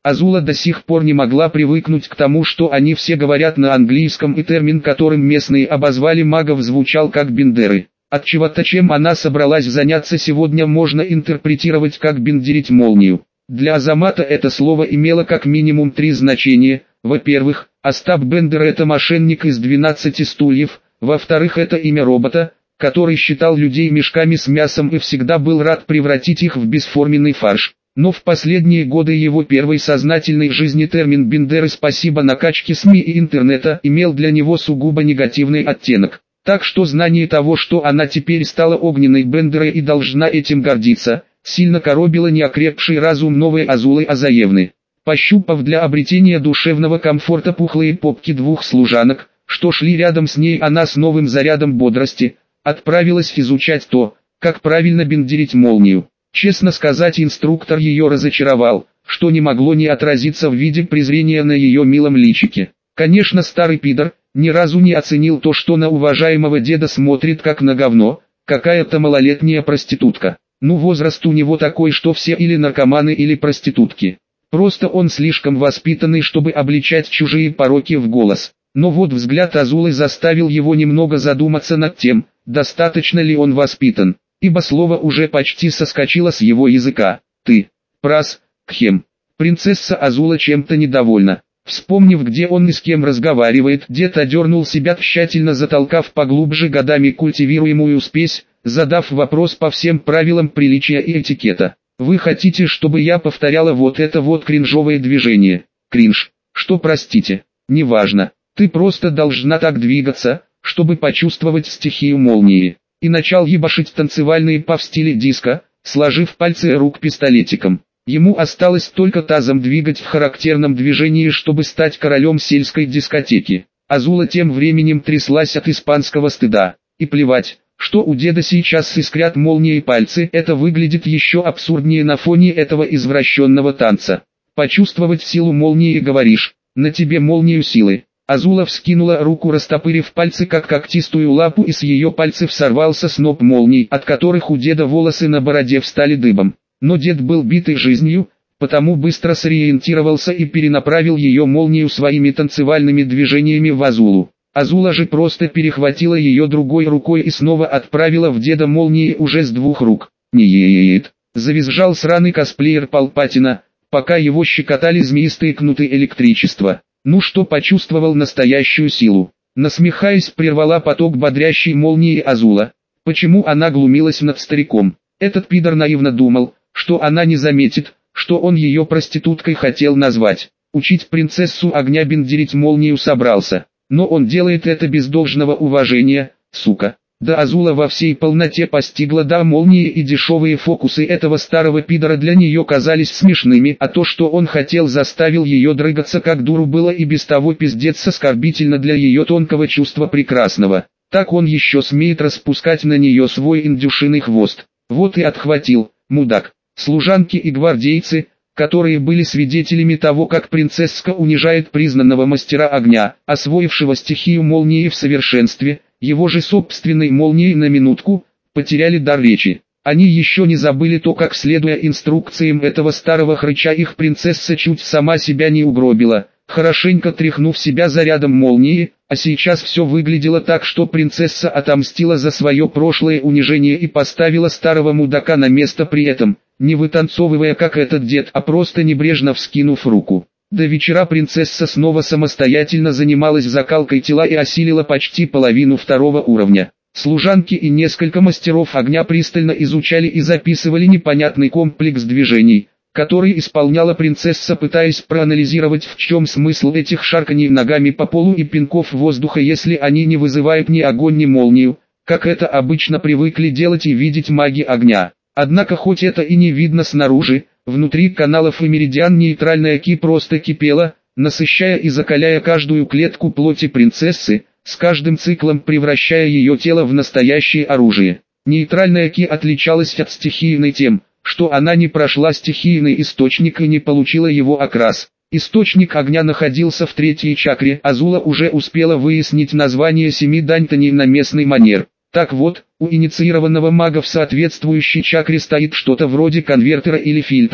Азула до сих пор не могла привыкнуть к тому, что они все говорят на английском, и термин, которым местные обозвали магов, звучал как бендеры. Отчего-то, чем она собралась заняться сегодня, можно интерпретировать как бендерить молнию. Для Азамата это слово имело как минимум три значения. Во-первых, Остап Бендер — это мошенник из двенадцати стульев. Во-вторых, это имя робота, который считал людей мешками с мясом и всегда был рад превратить их в бесформенный фарш. Но в последние годы его первой сознательной жизни термин «бендеры», спасибо накачке СМИ и интернета, имел для него сугубо негативный оттенок. Так что знание того, что она теперь стала огненной бендерой и должна этим гордиться, сильно коробило неокрепший разум новой Азулы Азаевны. Пощупав для обретения душевного комфорта пухлые попки двух служанок, что шли рядом с ней, она с новым зарядом бодрости отправилась изучать то, как правильно бендерить молнию. Честно сказать, инструктор ее разочаровал, что не могло не отразиться в виде презрения на ее милом личике. Конечно, старый пидор ни разу не оценил то, что на уважаемого деда смотрит как на говно, какая-то малолетняя проститутка. Ну, возраст у него такой, что все или наркоманы, или проститутки. Просто он слишком воспитанный, чтобы обличать чужие пороки в голос. Но вот взгляд Азулы заставил его немного задуматься над тем, достаточно ли он воспитан, ибо слово уже почти соскочило с его языка. «Ты, прас, кхем». Принцесса Азула чем-то недовольна. Вспомнив, где он и с кем разговаривает, дед одернул себя, тщательно затолкав поглубже годами культивируемую спесь, задав вопрос по всем правилам приличия и этикета. «Вы хотите, чтобы я повторяла вот это вот кринжовое движение?» «Кринж? Что, простите?» «Неважно. Ты просто должна так двигаться, чтобы почувствовать стихию молнии». И начал ебашить танцевальные па в стиле диско, сложив пальцы рук пистолетиком. Ему осталось только тазом двигать в характерном движении, чтобы стать королем сельской дискотеки. Азула тем временем тряслась от испанского стыда. И плевать, что у деда сейчас искрят молнией пальцы, это выглядит еще абсурднее на фоне этого извращенного танца. Почувствовать силу молнии, говоришь, на тебе молнию силы. Азула вскинула руку, растопырив пальцы как когтистую лапу, и с ее пальцев сорвался сноп молний, от которых у деда волосы на бороде встали дыбом. Но дед был битый жизнью, потому быстро сориентировался и перенаправил ее молнию своими танцевальными движениями в Азулу. Азула же просто перехватила ее другой рукой и снова отправила в деда молнии уже с двух рук. «Нет!» — завизжал сраный косплеер Палпатина, пока его щекотали змеистые кнуты электричества. Ну что, почувствовал настоящую силу? Насмехаясь, прервала поток бодрящей молнии Азула. Почему она глумилась над стариком? Этот пидор наивно думал, что она не заметит, что он ее проституткой хотел назвать. Учить принцессу огня бендерить молнию собрался. Но он делает это без должного уважения, сука. Да Азула во всей полноте постигла, да молнии и дешевые фокусы этого старого пидора для нее казались смешными, а то, что он хотел, заставил ее дрыгаться как дуру, было и без того пиздец оскорбительно для ее тонкого чувства прекрасного. Так он еще смеет распускать на нее свой индюшиный хвост. Вот и отхватил, мудак. Служанки и гвардейцы, которые были свидетелями того, как принцесска унижает признанного мастера огня, освоившего стихию молнии в совершенстве, его же собственной молнией, на минутку потеряли дар речи. Они еще не забыли то, как, следуя инструкциям этого старого хрыча, их принцесса чуть сама себя не угробила, хорошенько тряхнув себя зарядом молнии, а сейчас все выглядело так, что принцесса отомстила за свое прошлое унижение и поставила старого мудака на место, при этом не вытанцовывая как этот дед, а просто небрежно вскинув руку. До вечера принцесса снова самостоятельно занималась закалкой тела и осилила почти половину второго уровня. Служанки и несколько мастеров огня пристально изучали и записывали непонятный комплекс движений, который исполняла принцесса, пытаясь проанализировать, в чем смысл этих шарканий ногами по полу и пинков воздуха, если они не вызывают ни огонь, ни молнию, как это обычно привыкли делать и видеть маги огня. Однако хоть это и не видно снаружи, внутри каналов и меридиан нейтральная ки просто кипела, насыщая и закаляя каждую клетку плоти принцессы, с каждым циклом превращая ее тело в настоящее оружие. Нейтральная ки отличалась от стихийной тем, что она не прошла стихийный источник и не получила его окрас. Источник огня находился в третьей чакре, Азула уже успела выяснить название семи дантоней на местный манер. Так вот, у инициированного мага в соответствующей чакре стоит что-то вроде конвертера или фильтра,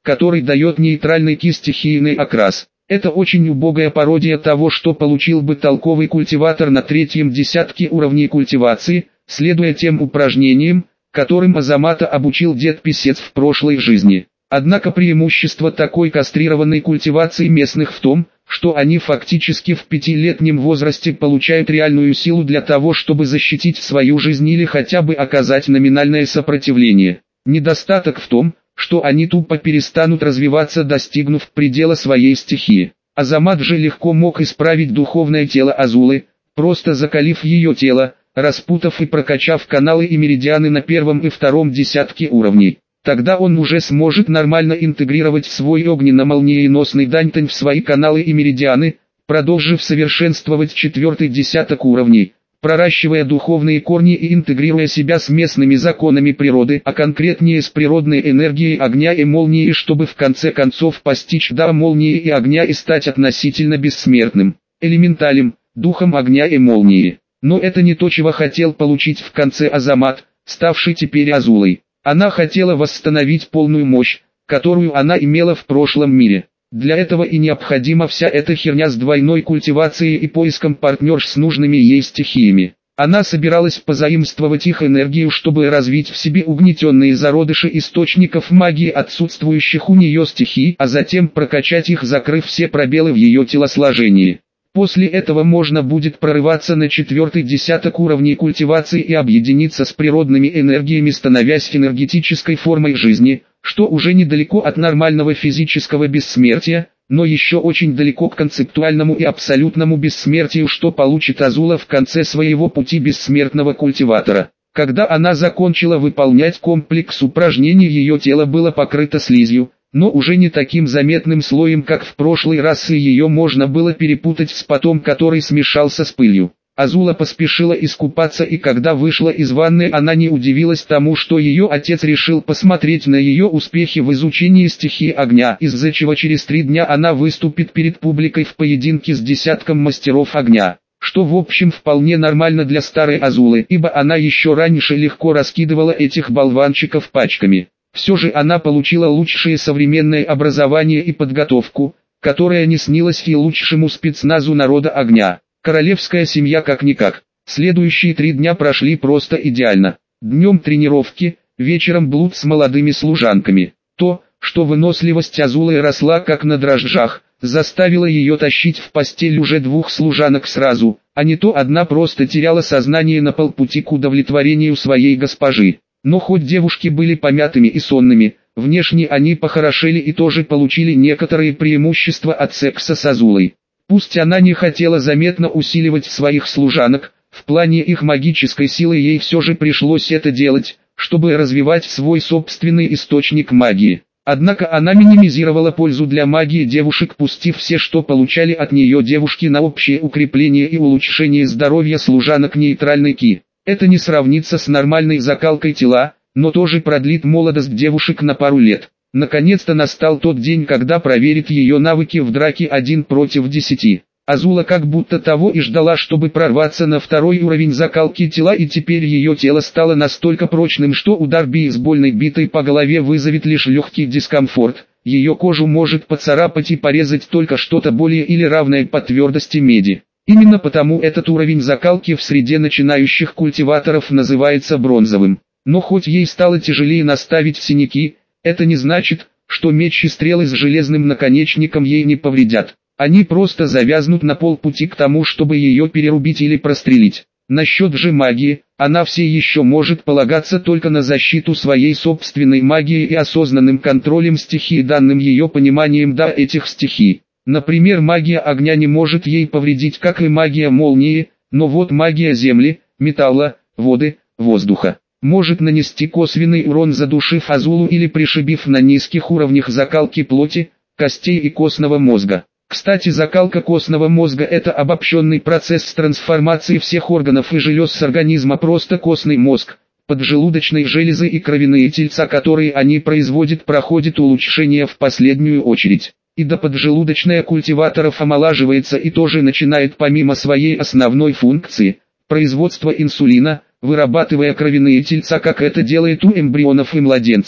который дает нейтральный ки стихийный окрас. Это очень убогая пародия того, что получил бы толковый культиватор на третьем десятке уровней культивации, следуя тем упражнениям, которым Азамата обучил дед-писец в прошлой жизни. Однако преимущество такой кастрированной культивации местных в том, что они фактически в пятилетнем возрасте получают реальную силу для того, чтобы защитить свою жизнь или хотя бы оказать номинальное сопротивление. Недостаток в том, что они тупо перестанут развиваться, достигнув предела своей стихии. Азамат же легко мог исправить духовное тело Азулы, просто закалив ее тело, распутав и прокачав каналы и меридианы на первом и втором десятке уровней. Тогда он уже сможет нормально интегрировать свой огненно-молниеносный Даньтань в свои каналы и меридианы, продолжив совершенствовать четвертый десяток уровней, проращивая духовные корни и интегрируя себя с местными законами природы, а конкретнее с природной энергией огня и молнии, чтобы в конце концов постичь дар молнии и огня и стать относительно бессмертным, элементалем, духом огня и молнии. Но это не то, чего хотел получить в конце Азамат, ставший теперь Азулой. Она хотела восстановить полную мощь, которую она имела в прошлом мире. Для этого и необходима вся эта херня с двойной культивацией и поиском партнерш с нужными ей стихиями. Она собиралась позаимствовать их энергию, чтобы развить в себе угнетенные зародыши источников магии отсутствующих у нее стихий, а затем прокачать их, закрыв все пробелы в ее телосложении. После этого можно будет прорываться на четвертый десяток уровней культивации и объединиться с природными энергиями, становясь энергетической формой жизни, что уже недалеко от нормального физического бессмертия, но еще очень далеко к концептуальному и абсолютному бессмертию, что получит Азула в конце своего пути бессмертного культиватора. Когда она закончила выполнять комплекс упражнений, ее тело было покрыто слизью, но уже не таким заметным слоем, как в прошлый раз, и ее можно было перепутать с потом, который смешался с пылью. Азула поспешила искупаться, и когда вышла из ванны, она не удивилась тому, что ее отец решил посмотреть на ее успехи в изучении стихии огня, из-за чего через три дня она выступит перед публикой в поединке с десятком мастеров огня. Что в общем вполне нормально для старой Азулы, ибо она еще раньше легко раскидывала этих болванчиков пачками. Все же она получила лучшее современное образование и подготовку, которая не снилась и лучшему спецназу народа огня. Королевская семья как-никак. Следующие три дня прошли просто идеально. Днем тренировки, вечером блуд с молодыми служанками. То, что выносливость Азулы росла как на дрожжах, заставило ее тащить в постель уже двух служанок сразу, а не то одна просто теряла сознание на полпути к удовлетворению своей госпожи. Но хоть девушки были помятыми и сонными, внешне они похорошели и тоже получили некоторые преимущества от секса с Азулой. Пусть она не хотела заметно усиливать своих служанок, в плане их магической силы ей все же пришлось это делать, чтобы развивать свой собственный источник магии. Однако она минимизировала пользу для магии девушек, пустив все, что получали от нее девушки, на общее укрепление и улучшение здоровья служанок нейтральной ки. Это не сравнится с нормальной закалкой тела, но тоже продлит молодость девушек на пару лет. Наконец-то настал тот день, когда проверит ее навыки в драке один против десяти. Азула как будто того и ждала, чтобы прорваться на второй уровень закалки тела, и теперь ее тело стало настолько прочным, что удар бейсбольной битой по голове вызовет лишь легкий дискомфорт. Ее кожу может поцарапать и порезать только что-то более или равное по твердости меди. Именно потому этот уровень закалки в среде начинающих культиваторов называется бронзовым. Но хоть ей стало тяжелее наставить синяки, это не значит, что меч и стрелы с железным наконечником ей не повредят. Они просто завязнут на полпути к тому, чтобы ее перерубить или прострелить. Насчет же магии, она все еще может полагаться только на защиту своей собственной магии и осознанным контролем стихии, данным ее пониманием до этих стихий. Например, магия огня не может ей повредить, как и магия молнии, но вот магия земли, металла, воды, воздуха может нанести косвенный урон, задушив Азулу или пришибив на низких уровнях закалки плоти, костей и костного мозга. Кстати, закалка костного мозга – это обобщенный процесс трансформации всех органов и желез с организма. Просто костный мозг, поджелудочной железы и кровяные тельца, которые они производят, проходит улучшение в последнюю очередь. И до поджелудочная культиваторов омолаживается и тоже начинает помимо своей основной функции, производства инсулина, вырабатывая кровяные тельца, как это делает у эмбрионов и младенцев.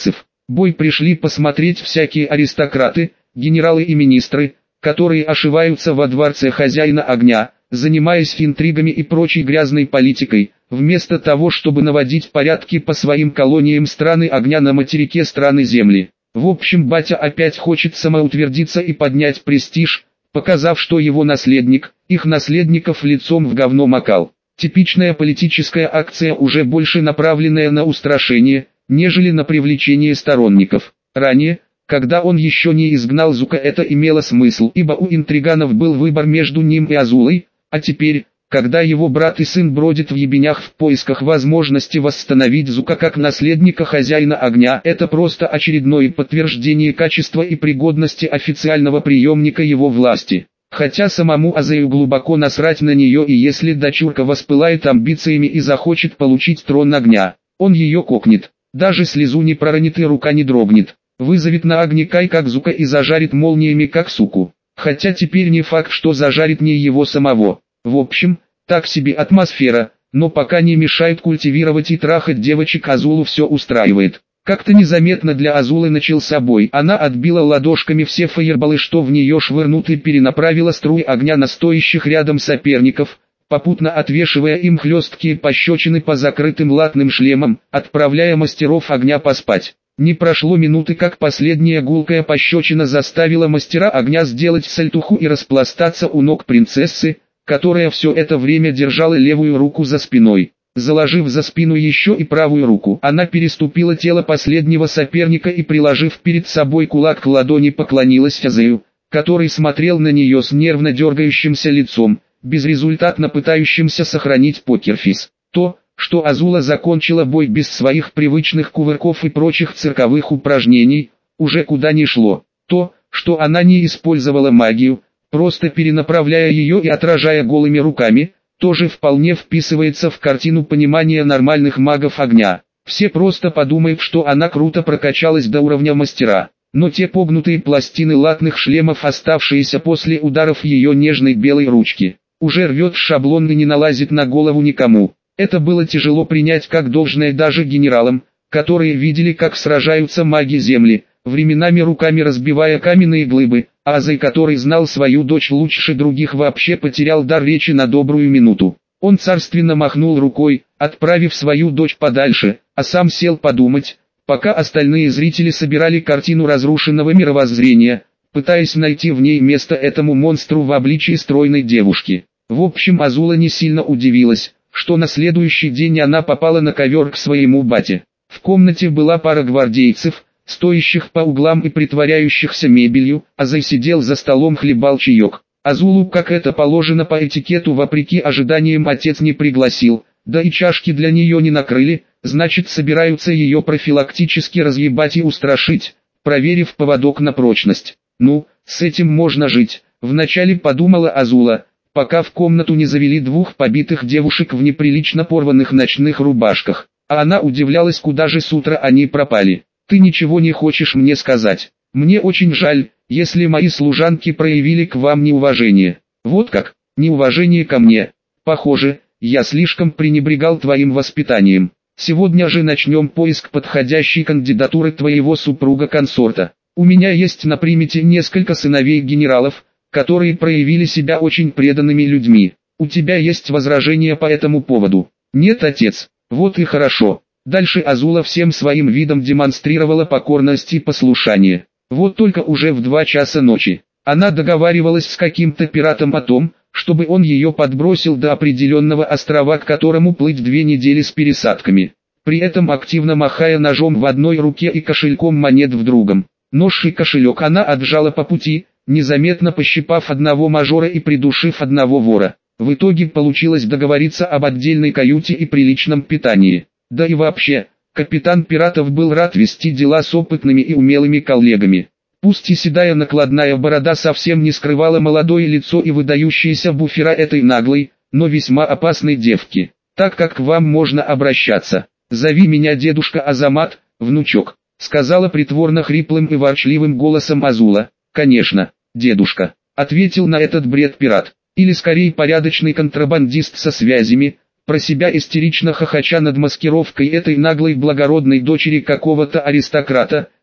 Бой пришли посмотреть всякие аристократы, генералы и министры, которые ошиваются во дворце хозяина огня, занимаясь интригами и прочей грязной политикой, вместо того, чтобы наводить порядки по своим колониям страны огня на материке страны земли. В общем, батя опять хочет самоутвердиться и поднять престиж, показав, что его наследник, их наследников лицом в говно макал. Типичная политическая акция, уже больше направленная на устрашение, нежели на привлечение сторонников. Ранее, когда он еще не изгнал Зука, это имело смысл, ибо у интриганов был выбор между ним и Азулой, а теперь, когда его брат и сын бродят в ебенях в поисках возможности восстановить Зука как наследника хозяина огня, это просто очередное подтверждение качества и пригодности официального преемника его власти. Хотя самому Азею глубоко насрать на нее, и если дочурка воспылает амбициями и захочет получить трон огня, он ее кокнет, даже слезу не проронит и рука не дрогнет, вызовет на огнекай как Зука и зажарит молниями как суку. Хотя теперь не факт, что зажарит не его самого. В общем, так себе атмосфера, но пока не мешает культивировать и трахать девочек, Азулу все устраивает. Как-то незаметно для Азулы начался бой, она отбила ладошками все фаерболы, что в нее швырнут, и перенаправила струи огня на стоящих рядом соперников, попутно отвешивая им хлесткие пощечины по закрытым латным шлемам, отправляя мастеров огня поспать. Не прошло минуты, как последняя гулкая пощечина заставила мастера огня сделать сальтуху и распластаться у ног принцессы, которая все это время держала левую руку за спиной. Заложив за спину еще и правую руку, она переступила тело последнего соперника и, приложив перед собой кулак к ладони, поклонилась Азею, который смотрел на нее с нервно дергающимся лицом, безрезультатно пытающимся сохранить покерфейс. То, что Азула закончила бой без своих привычных кувырков и прочих цирковых упражнений, уже куда ни шло. То, что она не использовала магию, просто перенаправляя ее и отражая голыми руками, тоже вполне вписывается в картину понимания нормальных магов огня. Все просто подумают, что она круто прокачалась до уровня мастера, но те погнутые пластины латных шлемов, оставшиеся после ударов ее нежной белой ручки, уже рвет шаблон и не налазит на голову никому. Это было тяжело принять как должное даже генералам, которые видели, как сражаются маги земли, временами руками разбивая каменные глыбы, а Азей, который знал свою дочь лучше других, вообще потерял дар речи на добрую минуту. Он царственно махнул рукой, отправив свою дочь подальше, а сам сел подумать, пока остальные зрители собирали картину разрушенного мировоззрения, пытаясь найти в ней место этому монстру в обличии стройной девушки. В общем, Азула не сильно удивилась, что на следующий день она попала на ковер к своему бате. В комнате была пара гвардейцев, стоящих по углам и притворяющихся мебелью, Азей сидел за столом, хлебал чаек. Азулу, как это положено по этикету, вопреки ожиданиям отец не пригласил, да и чашки для нее не накрыли, значит собираются ее профилактически разъебать и устрашить, проверив поводок на прочность. Ну, с этим можно жить, вначале подумала Азула, пока в комнату не завели двух побитых девушек в неприлично порванных ночных рубашках, а она удивлялась, куда же с утра они пропали. «Ты ничего не хочешь мне сказать? Мне очень жаль, если мои служанки проявили к вам неуважение». «Вот как? Неуважение ко мне? Похоже, я слишком пренебрегал твоим воспитанием. Сегодня же начнем поиск подходящей кандидатуры твоего супруга-консорта. У меня есть на примете несколько сыновей генералов, которые проявили себя очень преданными людьми. У тебя есть возражения по этому поводу?» «Нет, отец». «Вот и хорошо». Дальше Азула всем своим видом демонстрировала покорность и послушание. Вот только уже в два часа ночи она договаривалась с каким-то пиратом о том, чтобы он ее подбросил до определенного острова, к которому плыть две недели с пересадками, при этом активно махая ножом в одной руке и кошельком монет в другом. Нож и кошелек она отжала по пути, незаметно пощипав одного мажора и придушив одного вора. В итоге получилось договориться об отдельной каюте и приличном питании. Да и вообще, капитан пиратов был рад вести дела с опытными и умелыми коллегами. Пусть и седая накладная борода совсем не скрывала молодое лицо и выдающиеся буфера этой наглой, но весьма опасной девки. «Так как к вам можно обращаться, зови меня дедушка Азамат, внучок», сказала притворно хриплым и ворчливым голосом Азула. «Конечно, дедушка», ответил на этот бред пират, или скорее порядочный контрабандист со связями, про себя истерично хохоча над маскировкой этой наглой благородной дочери какого-то аристократа,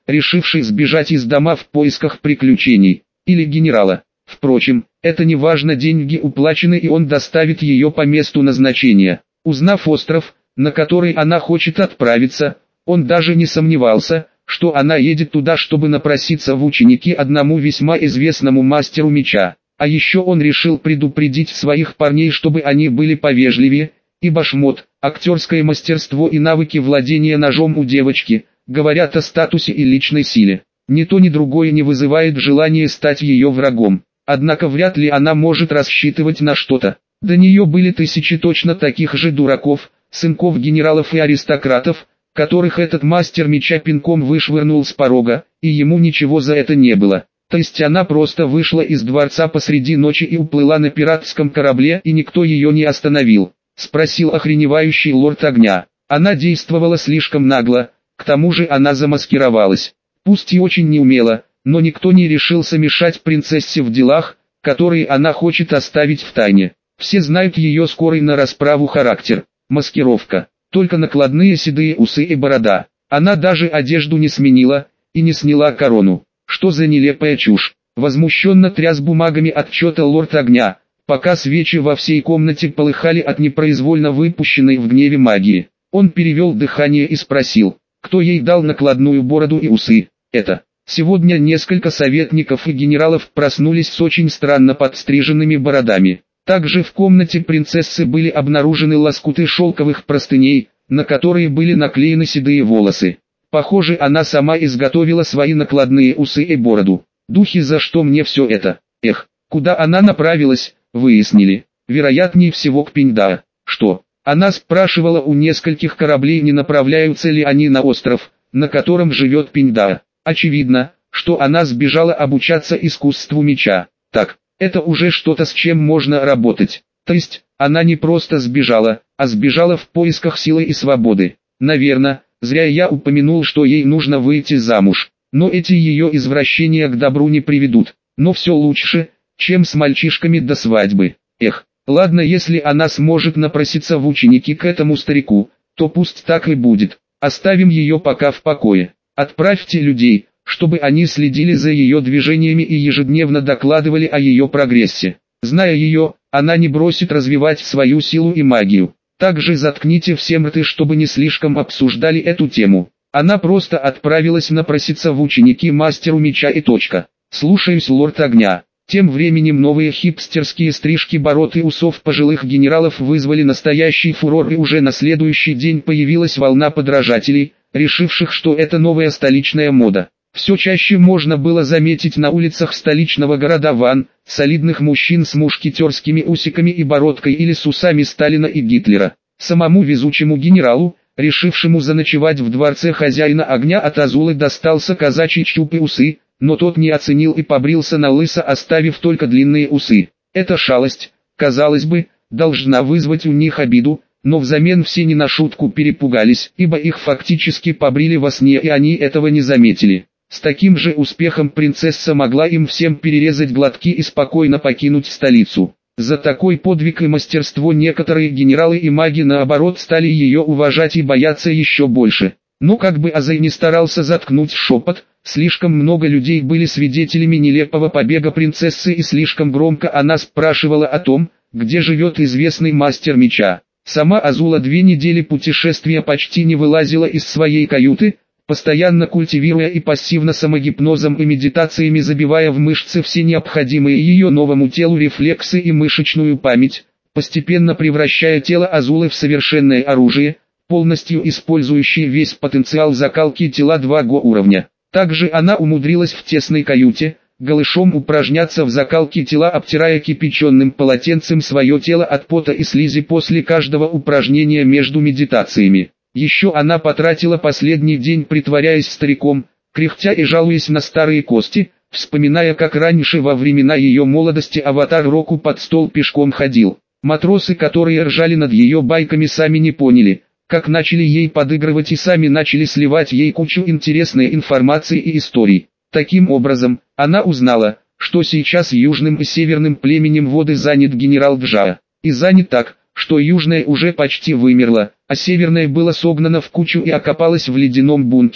решивший сбежать из дома в поисках приключений, или генерала. Впрочем, это не важно, деньги уплачены и он доставит ее по месту назначения. Узнав остров, на который она хочет отправиться, он даже не сомневался, что она едет туда, чтобы напроситься в ученики одному весьма известному мастеру меча. А еще он решил предупредить своих парней, чтобы они были повежливее, ибо шмот, актерское мастерство и навыки владения ножом у девочки, говорят о статусе и личной силе. Ни то ни другое не вызывает желания стать ее врагом. Однако вряд ли она может рассчитывать на что-то. До нее были тысячи точно таких же дураков, сынков генералов и аристократов, которых этот мастер меча пинком вышвырнул с порога, и ему ничего за это не было. То есть она просто вышла из дворца посреди ночи и уплыла на пиратском корабле, и никто ее не остановил? Спросил охреневающий лорд огня. Она действовала слишком нагло, к тому же она замаскировалась. Пусть и очень неумело, но никто не решился мешать принцессе в делах, которые она хочет оставить в тайне. Все знают ее скорый на расправу характер. Маскировка. Только накладные седые усы и борода. Она даже одежду не сменила, и не сняла корону. Что за нелепая чушь? Возмущенно тряс бумагами отчета лорд огня, пока свечи во всей комнате полыхали от непроизвольно выпущенной в гневе магии. Он перевел дыхание и спросил, кто ей дал накладную бороду и усы. Это. Сегодня несколько советников и генералов проснулись с очень странно подстриженными бородами. Также в комнате принцессы были обнаружены лоскуты шелковых простыней, на которые были наклеены седые волосы. Похоже, она сама изготовила свои накладные усы и бороду. Духи, за что мне все это? Эх, куда она направилась, выяснили. Вероятнее всего к Пиньдаа. Что? Она спрашивала у нескольких кораблей, не направляются ли они на остров, на котором живет Пиньдаа. Очевидно, что она сбежала обучаться искусству меча. Так, это уже что-то, с чем можно работать. То есть, она не просто сбежала, а сбежала в поисках силы и свободы. Наверное, зря я упомянул, что ей нужно выйти замуж. Но эти ее извращения к добру не приведут. Но все лучше, чем с мальчишками до свадьбы. Эх, ладно, если она сможет напроситься в ученики к этому старику, то пусть так и будет. Оставим ее пока в покое. Отправьте людей, чтобы они следили за ее движениями и ежедневно докладывали о ее прогрессе. Зная ее, она не бросит развивать свою силу и магию. Также заткните всем рты, чтобы не слишком обсуждали эту тему. Она просто отправилась напроситься в ученики мастеру меча и точка. Слушаюсь, лорд огня. Тем временем новые хипстерские стрижки бород и усов пожилых генералов вызвали настоящий фурор, и уже на следующий день появилась волна подражателей, решивших, что это новая столичная мода. Все чаще можно было заметить на улицах столичного города Ван, солидных мужчин с мушкетерскими усиками и бородкой или с усами Сталина и Гитлера. Самому везучему генералу, решившему заночевать в дворце хозяина огня, от Азулы достался казачий чуб и усы, но тот не оценил и побрился на лысо, оставив только длинные усы. Эта шалость, казалось бы, должна вызвать у них обиду, но взамен все не на шутку перепугались, ибо их фактически побрили во сне, и они этого не заметили. С таким же успехом принцесса могла им всем перерезать глотки и спокойно покинуть столицу. За такой подвиг и мастерство некоторые генералы и маги, наоборот, стали ее уважать и бояться еще больше. Но как бы Азай не старался заткнуть шепот, слишком много людей были свидетелями нелепого побега принцессы, и слишком громко она спрашивала о том, где живет известный мастер меча. Сама Азула две недели путешествия почти не вылазила из своей каюты, постоянно культивируя и пассивно самогипнозом и медитациями забивая в мышцы все необходимые ее новому телу рефлексы и мышечную память, постепенно превращая тело Азулы в совершенное оружие, полностью использующее весь потенциал закалки тела два гэ уровня. Также она умудрилась в тесной каюте, голышом упражняться в закалке тела, обтирая кипяченым полотенцем свое тело от пота и слизи после каждого упражнения между медитациями. Еще она потратила последний день, притворяясь стариком, кряхтя и жалуясь на старые кости, вспоминая, как раньше во времена ее молодости аватар Року под стол пешком ходил. Матросы, которые ржали над ее байками, сами не поняли, как начали ей подыгрывать и сами начали сливать ей кучу интересной информации и историй. Таким образом, она узнала, что сейчас южным и северным племенем воды занят генерал Джаа. И занят так, что южное уже почти вымерло, а северное было согнано в кучу и окопалось в ледяном бункере,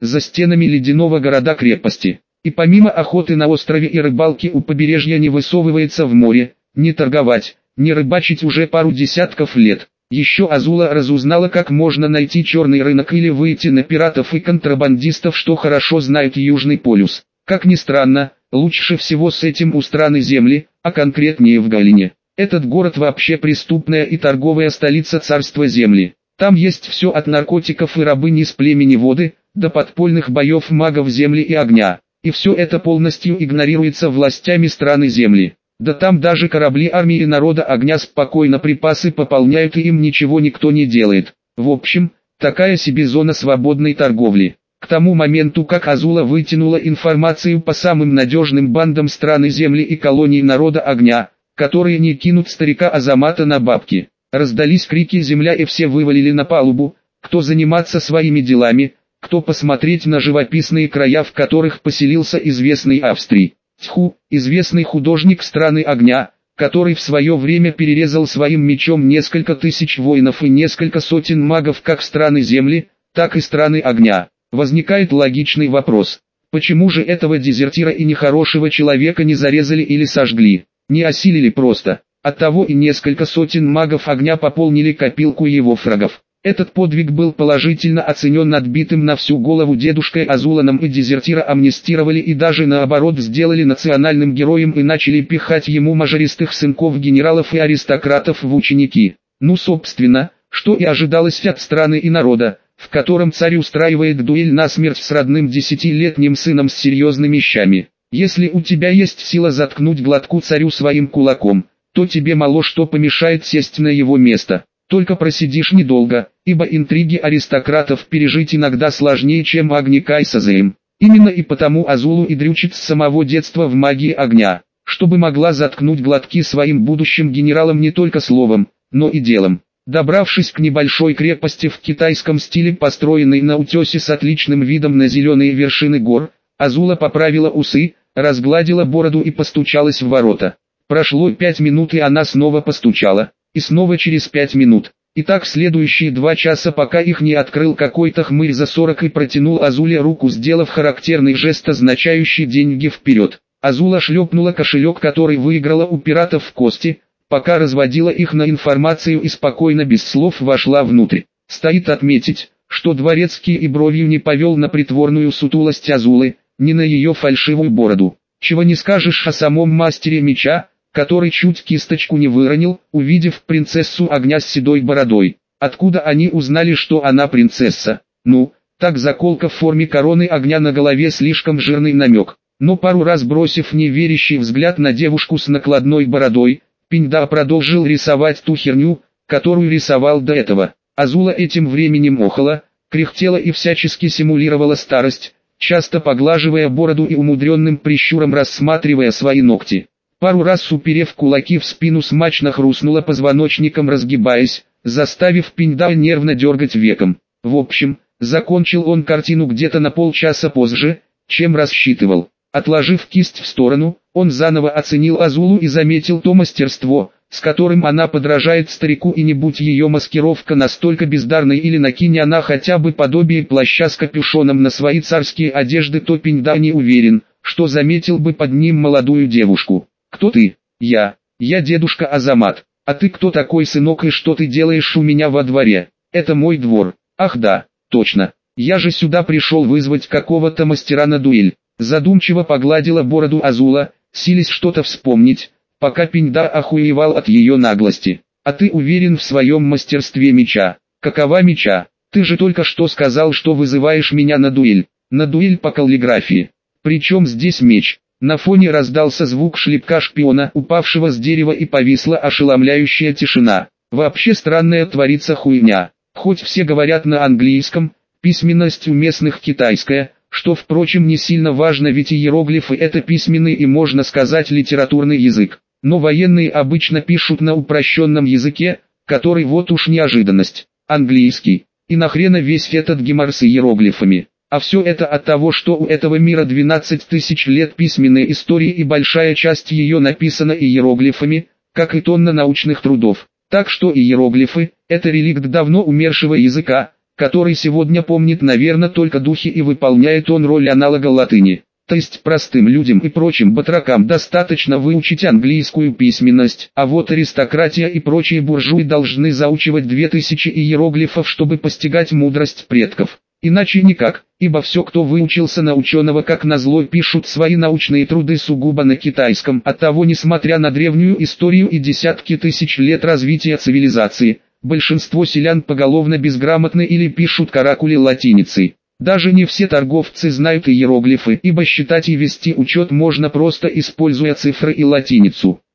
за стенами ледяного города-крепости. И помимо охоты на острове и рыбалки у побережья не высовывается в море, не торговать, не рыбачить уже пару десятков лет. Еще Азула разузнала, как можно найти черный рынок или выйти на пиратов и контрабандистов, что хорошо знают Южный полюс. Как ни странно, лучше всего с этим у страны Земли, а конкретнее в Галине. Этот город вообще преступная и торговая столица царства Земли. Там есть все от наркотиков и рабынь из племени воды, до подпольных боев магов земли и огня. И все это полностью игнорируется властями страны Земли. Да там даже корабли армии народа огня спокойно припасы пополняют, и им ничего никто не делает. В общем, такая себе зона свободной торговли. К тому моменту, как Азула вытянула информацию по самым надежным бандам страны Земли и колонии народа огня, которые не кинут старика Азамата на бабки, раздались крики «Земля!» и все вывалили на палубу, кто заниматься своими делами, кто посмотреть на живописные края, в которых поселился известный Австрий. Тьху, известный художник страны огня, который в свое время перерезал своим мечом несколько тысяч воинов и несколько сотен магов как страны Земли, так и страны огня. Возникает логичный вопрос: почему же этого дезертира и нехорошего человека не зарезали или сожгли? Не осилили просто. Оттого и несколько сотен магов огня пополнили копилку его фрагов. Этот подвиг был положительно оценен отбитым на всю голову дедушкой Азуланом, и дезертира амнистировали и даже наоборот сделали национальным героем и начали пихать ему мажористых сынков генералов и аристократов в ученики. Ну собственно, что и ожидалось от страны и народа, в котором царь устраивает дуэль насмерть с родным десятилетним сыном с серьезными щами. Если у тебя есть сила заткнуть глотку царю своим кулаком, то тебе мало что помешает сесть на его место. Только просидишь недолго, ибо интриги аристократов пережить иногда сложнее, чем огни Кайсазеем. Именно и потому Азулу и дрючит с самого детства в магии огня, чтобы могла заткнуть глотки своим будущим генералам не только словом, но и делом. Добравшись к небольшой крепости в китайском стиле, построенной на утесе с отличным видом на зеленые вершины гор, Азула поправила усы, разгладила бороду и постучалась в ворота. Прошло пять минут, и она снова постучала. И снова через пять минут. И так следующие два часа, пока их не открыл какой-то хмырь за сорок и протянул Азуле руку, сделав характерный жест, означающий деньги вперед. Азула шлепнула кошелек, который выиграла у пиратов в кости, пока разводила их на информацию, и спокойно без слов вошла внутрь. Стоит отметить, что дворецкий и бровью не повел на притворную сутулость Азулы, ни на ее фальшивую бороду. Чего не скажешь о самом мастере меча, который чуть кисточку не выронил, увидев принцессу огня с седой бородой. Откуда они узнали, что она принцесса? Ну, так заколка в форме короны огня на голове слишком жирный намек. Но пару раз бросив неверящий взгляд на девушку с накладной бородой, Пинда продолжил рисовать ту херню, которую рисовал до этого. Азула этим временем охала, кряхтела и всячески симулировала старость, часто поглаживая бороду и умудренным прищуром рассматривая свои ногти. Пару раз уперев кулаки в спину, смачно хрустнула позвоночником, разгибаясь, заставив Пинда нервно дергать веком. В общем, закончил он картину где-то на полчаса позже, чем рассчитывал. Отложив кисть в сторону, он заново оценил Азулу и заметил то мастерство, с которым она подражает старику, и не будь ее маскировка настолько бездарной, или накинь она хотя бы подобие плаща с капюшоном на свои царские одежды, то Пинда не уверен, что заметил бы под ним молодую девушку. «Кто ты?» «Я. Я дедушка Азамат. А ты кто такой, сынок, и что ты делаешь у меня во дворе?» «Это мой двор». «Ах да, точно. Я же сюда пришел вызвать какого-то мастера на дуэль». Задумчиво погладила бороду Азула, силясь что-то вспомнить, пока Пинда охуевал от ее наглости. «А ты уверен в своем мастерстве меча?» «Какова меча? Ты же только что сказал, что вызываешь меня на дуэль». «На дуэль по каллиграфии. Причем здесь меч?» На фоне раздался звук шлепка шпиона, упавшего с дерева, и повисла ошеломляющая тишина. Вообще странная творится хуйня. Хоть все говорят на английском, письменность у местных китайская, что впрочем не сильно важно, ведь иероглифы — это письменный и, можно сказать, литературный язык. Но военные обычно пишут на упрощенном языке, который вот уж неожиданность. Английский. И нахрена весь этот гемор с иероглифами? А все это от того, что у этого мира двенадцать тысяч лет письменной истории, и большая часть ее написана иероглифами, как и тонна научных трудов. Так что иероглифы — это реликт давно умершего языка, который сегодня помнит, наверное, только духи, и выполняет он роль аналога латыни. То есть простым людям и прочим батракам достаточно выучить английскую письменность, а вот аристократия и прочие буржуи должны заучивать две тысячи иероглифов, чтобы постигать мудрость предков. Иначе никак, ибо все, кто выучился на ученого, как назло, пишут свои научные труды сугубо на китайском. Оттого, несмотря на древнюю историю и десятки тысяч лет развития цивилизации, большинство селян поголовно безграмотны или пишут каракули латиницей. Даже не все торговцы знают иероглифы, ибо считать и вести учет можно просто используя цифры и латиницу.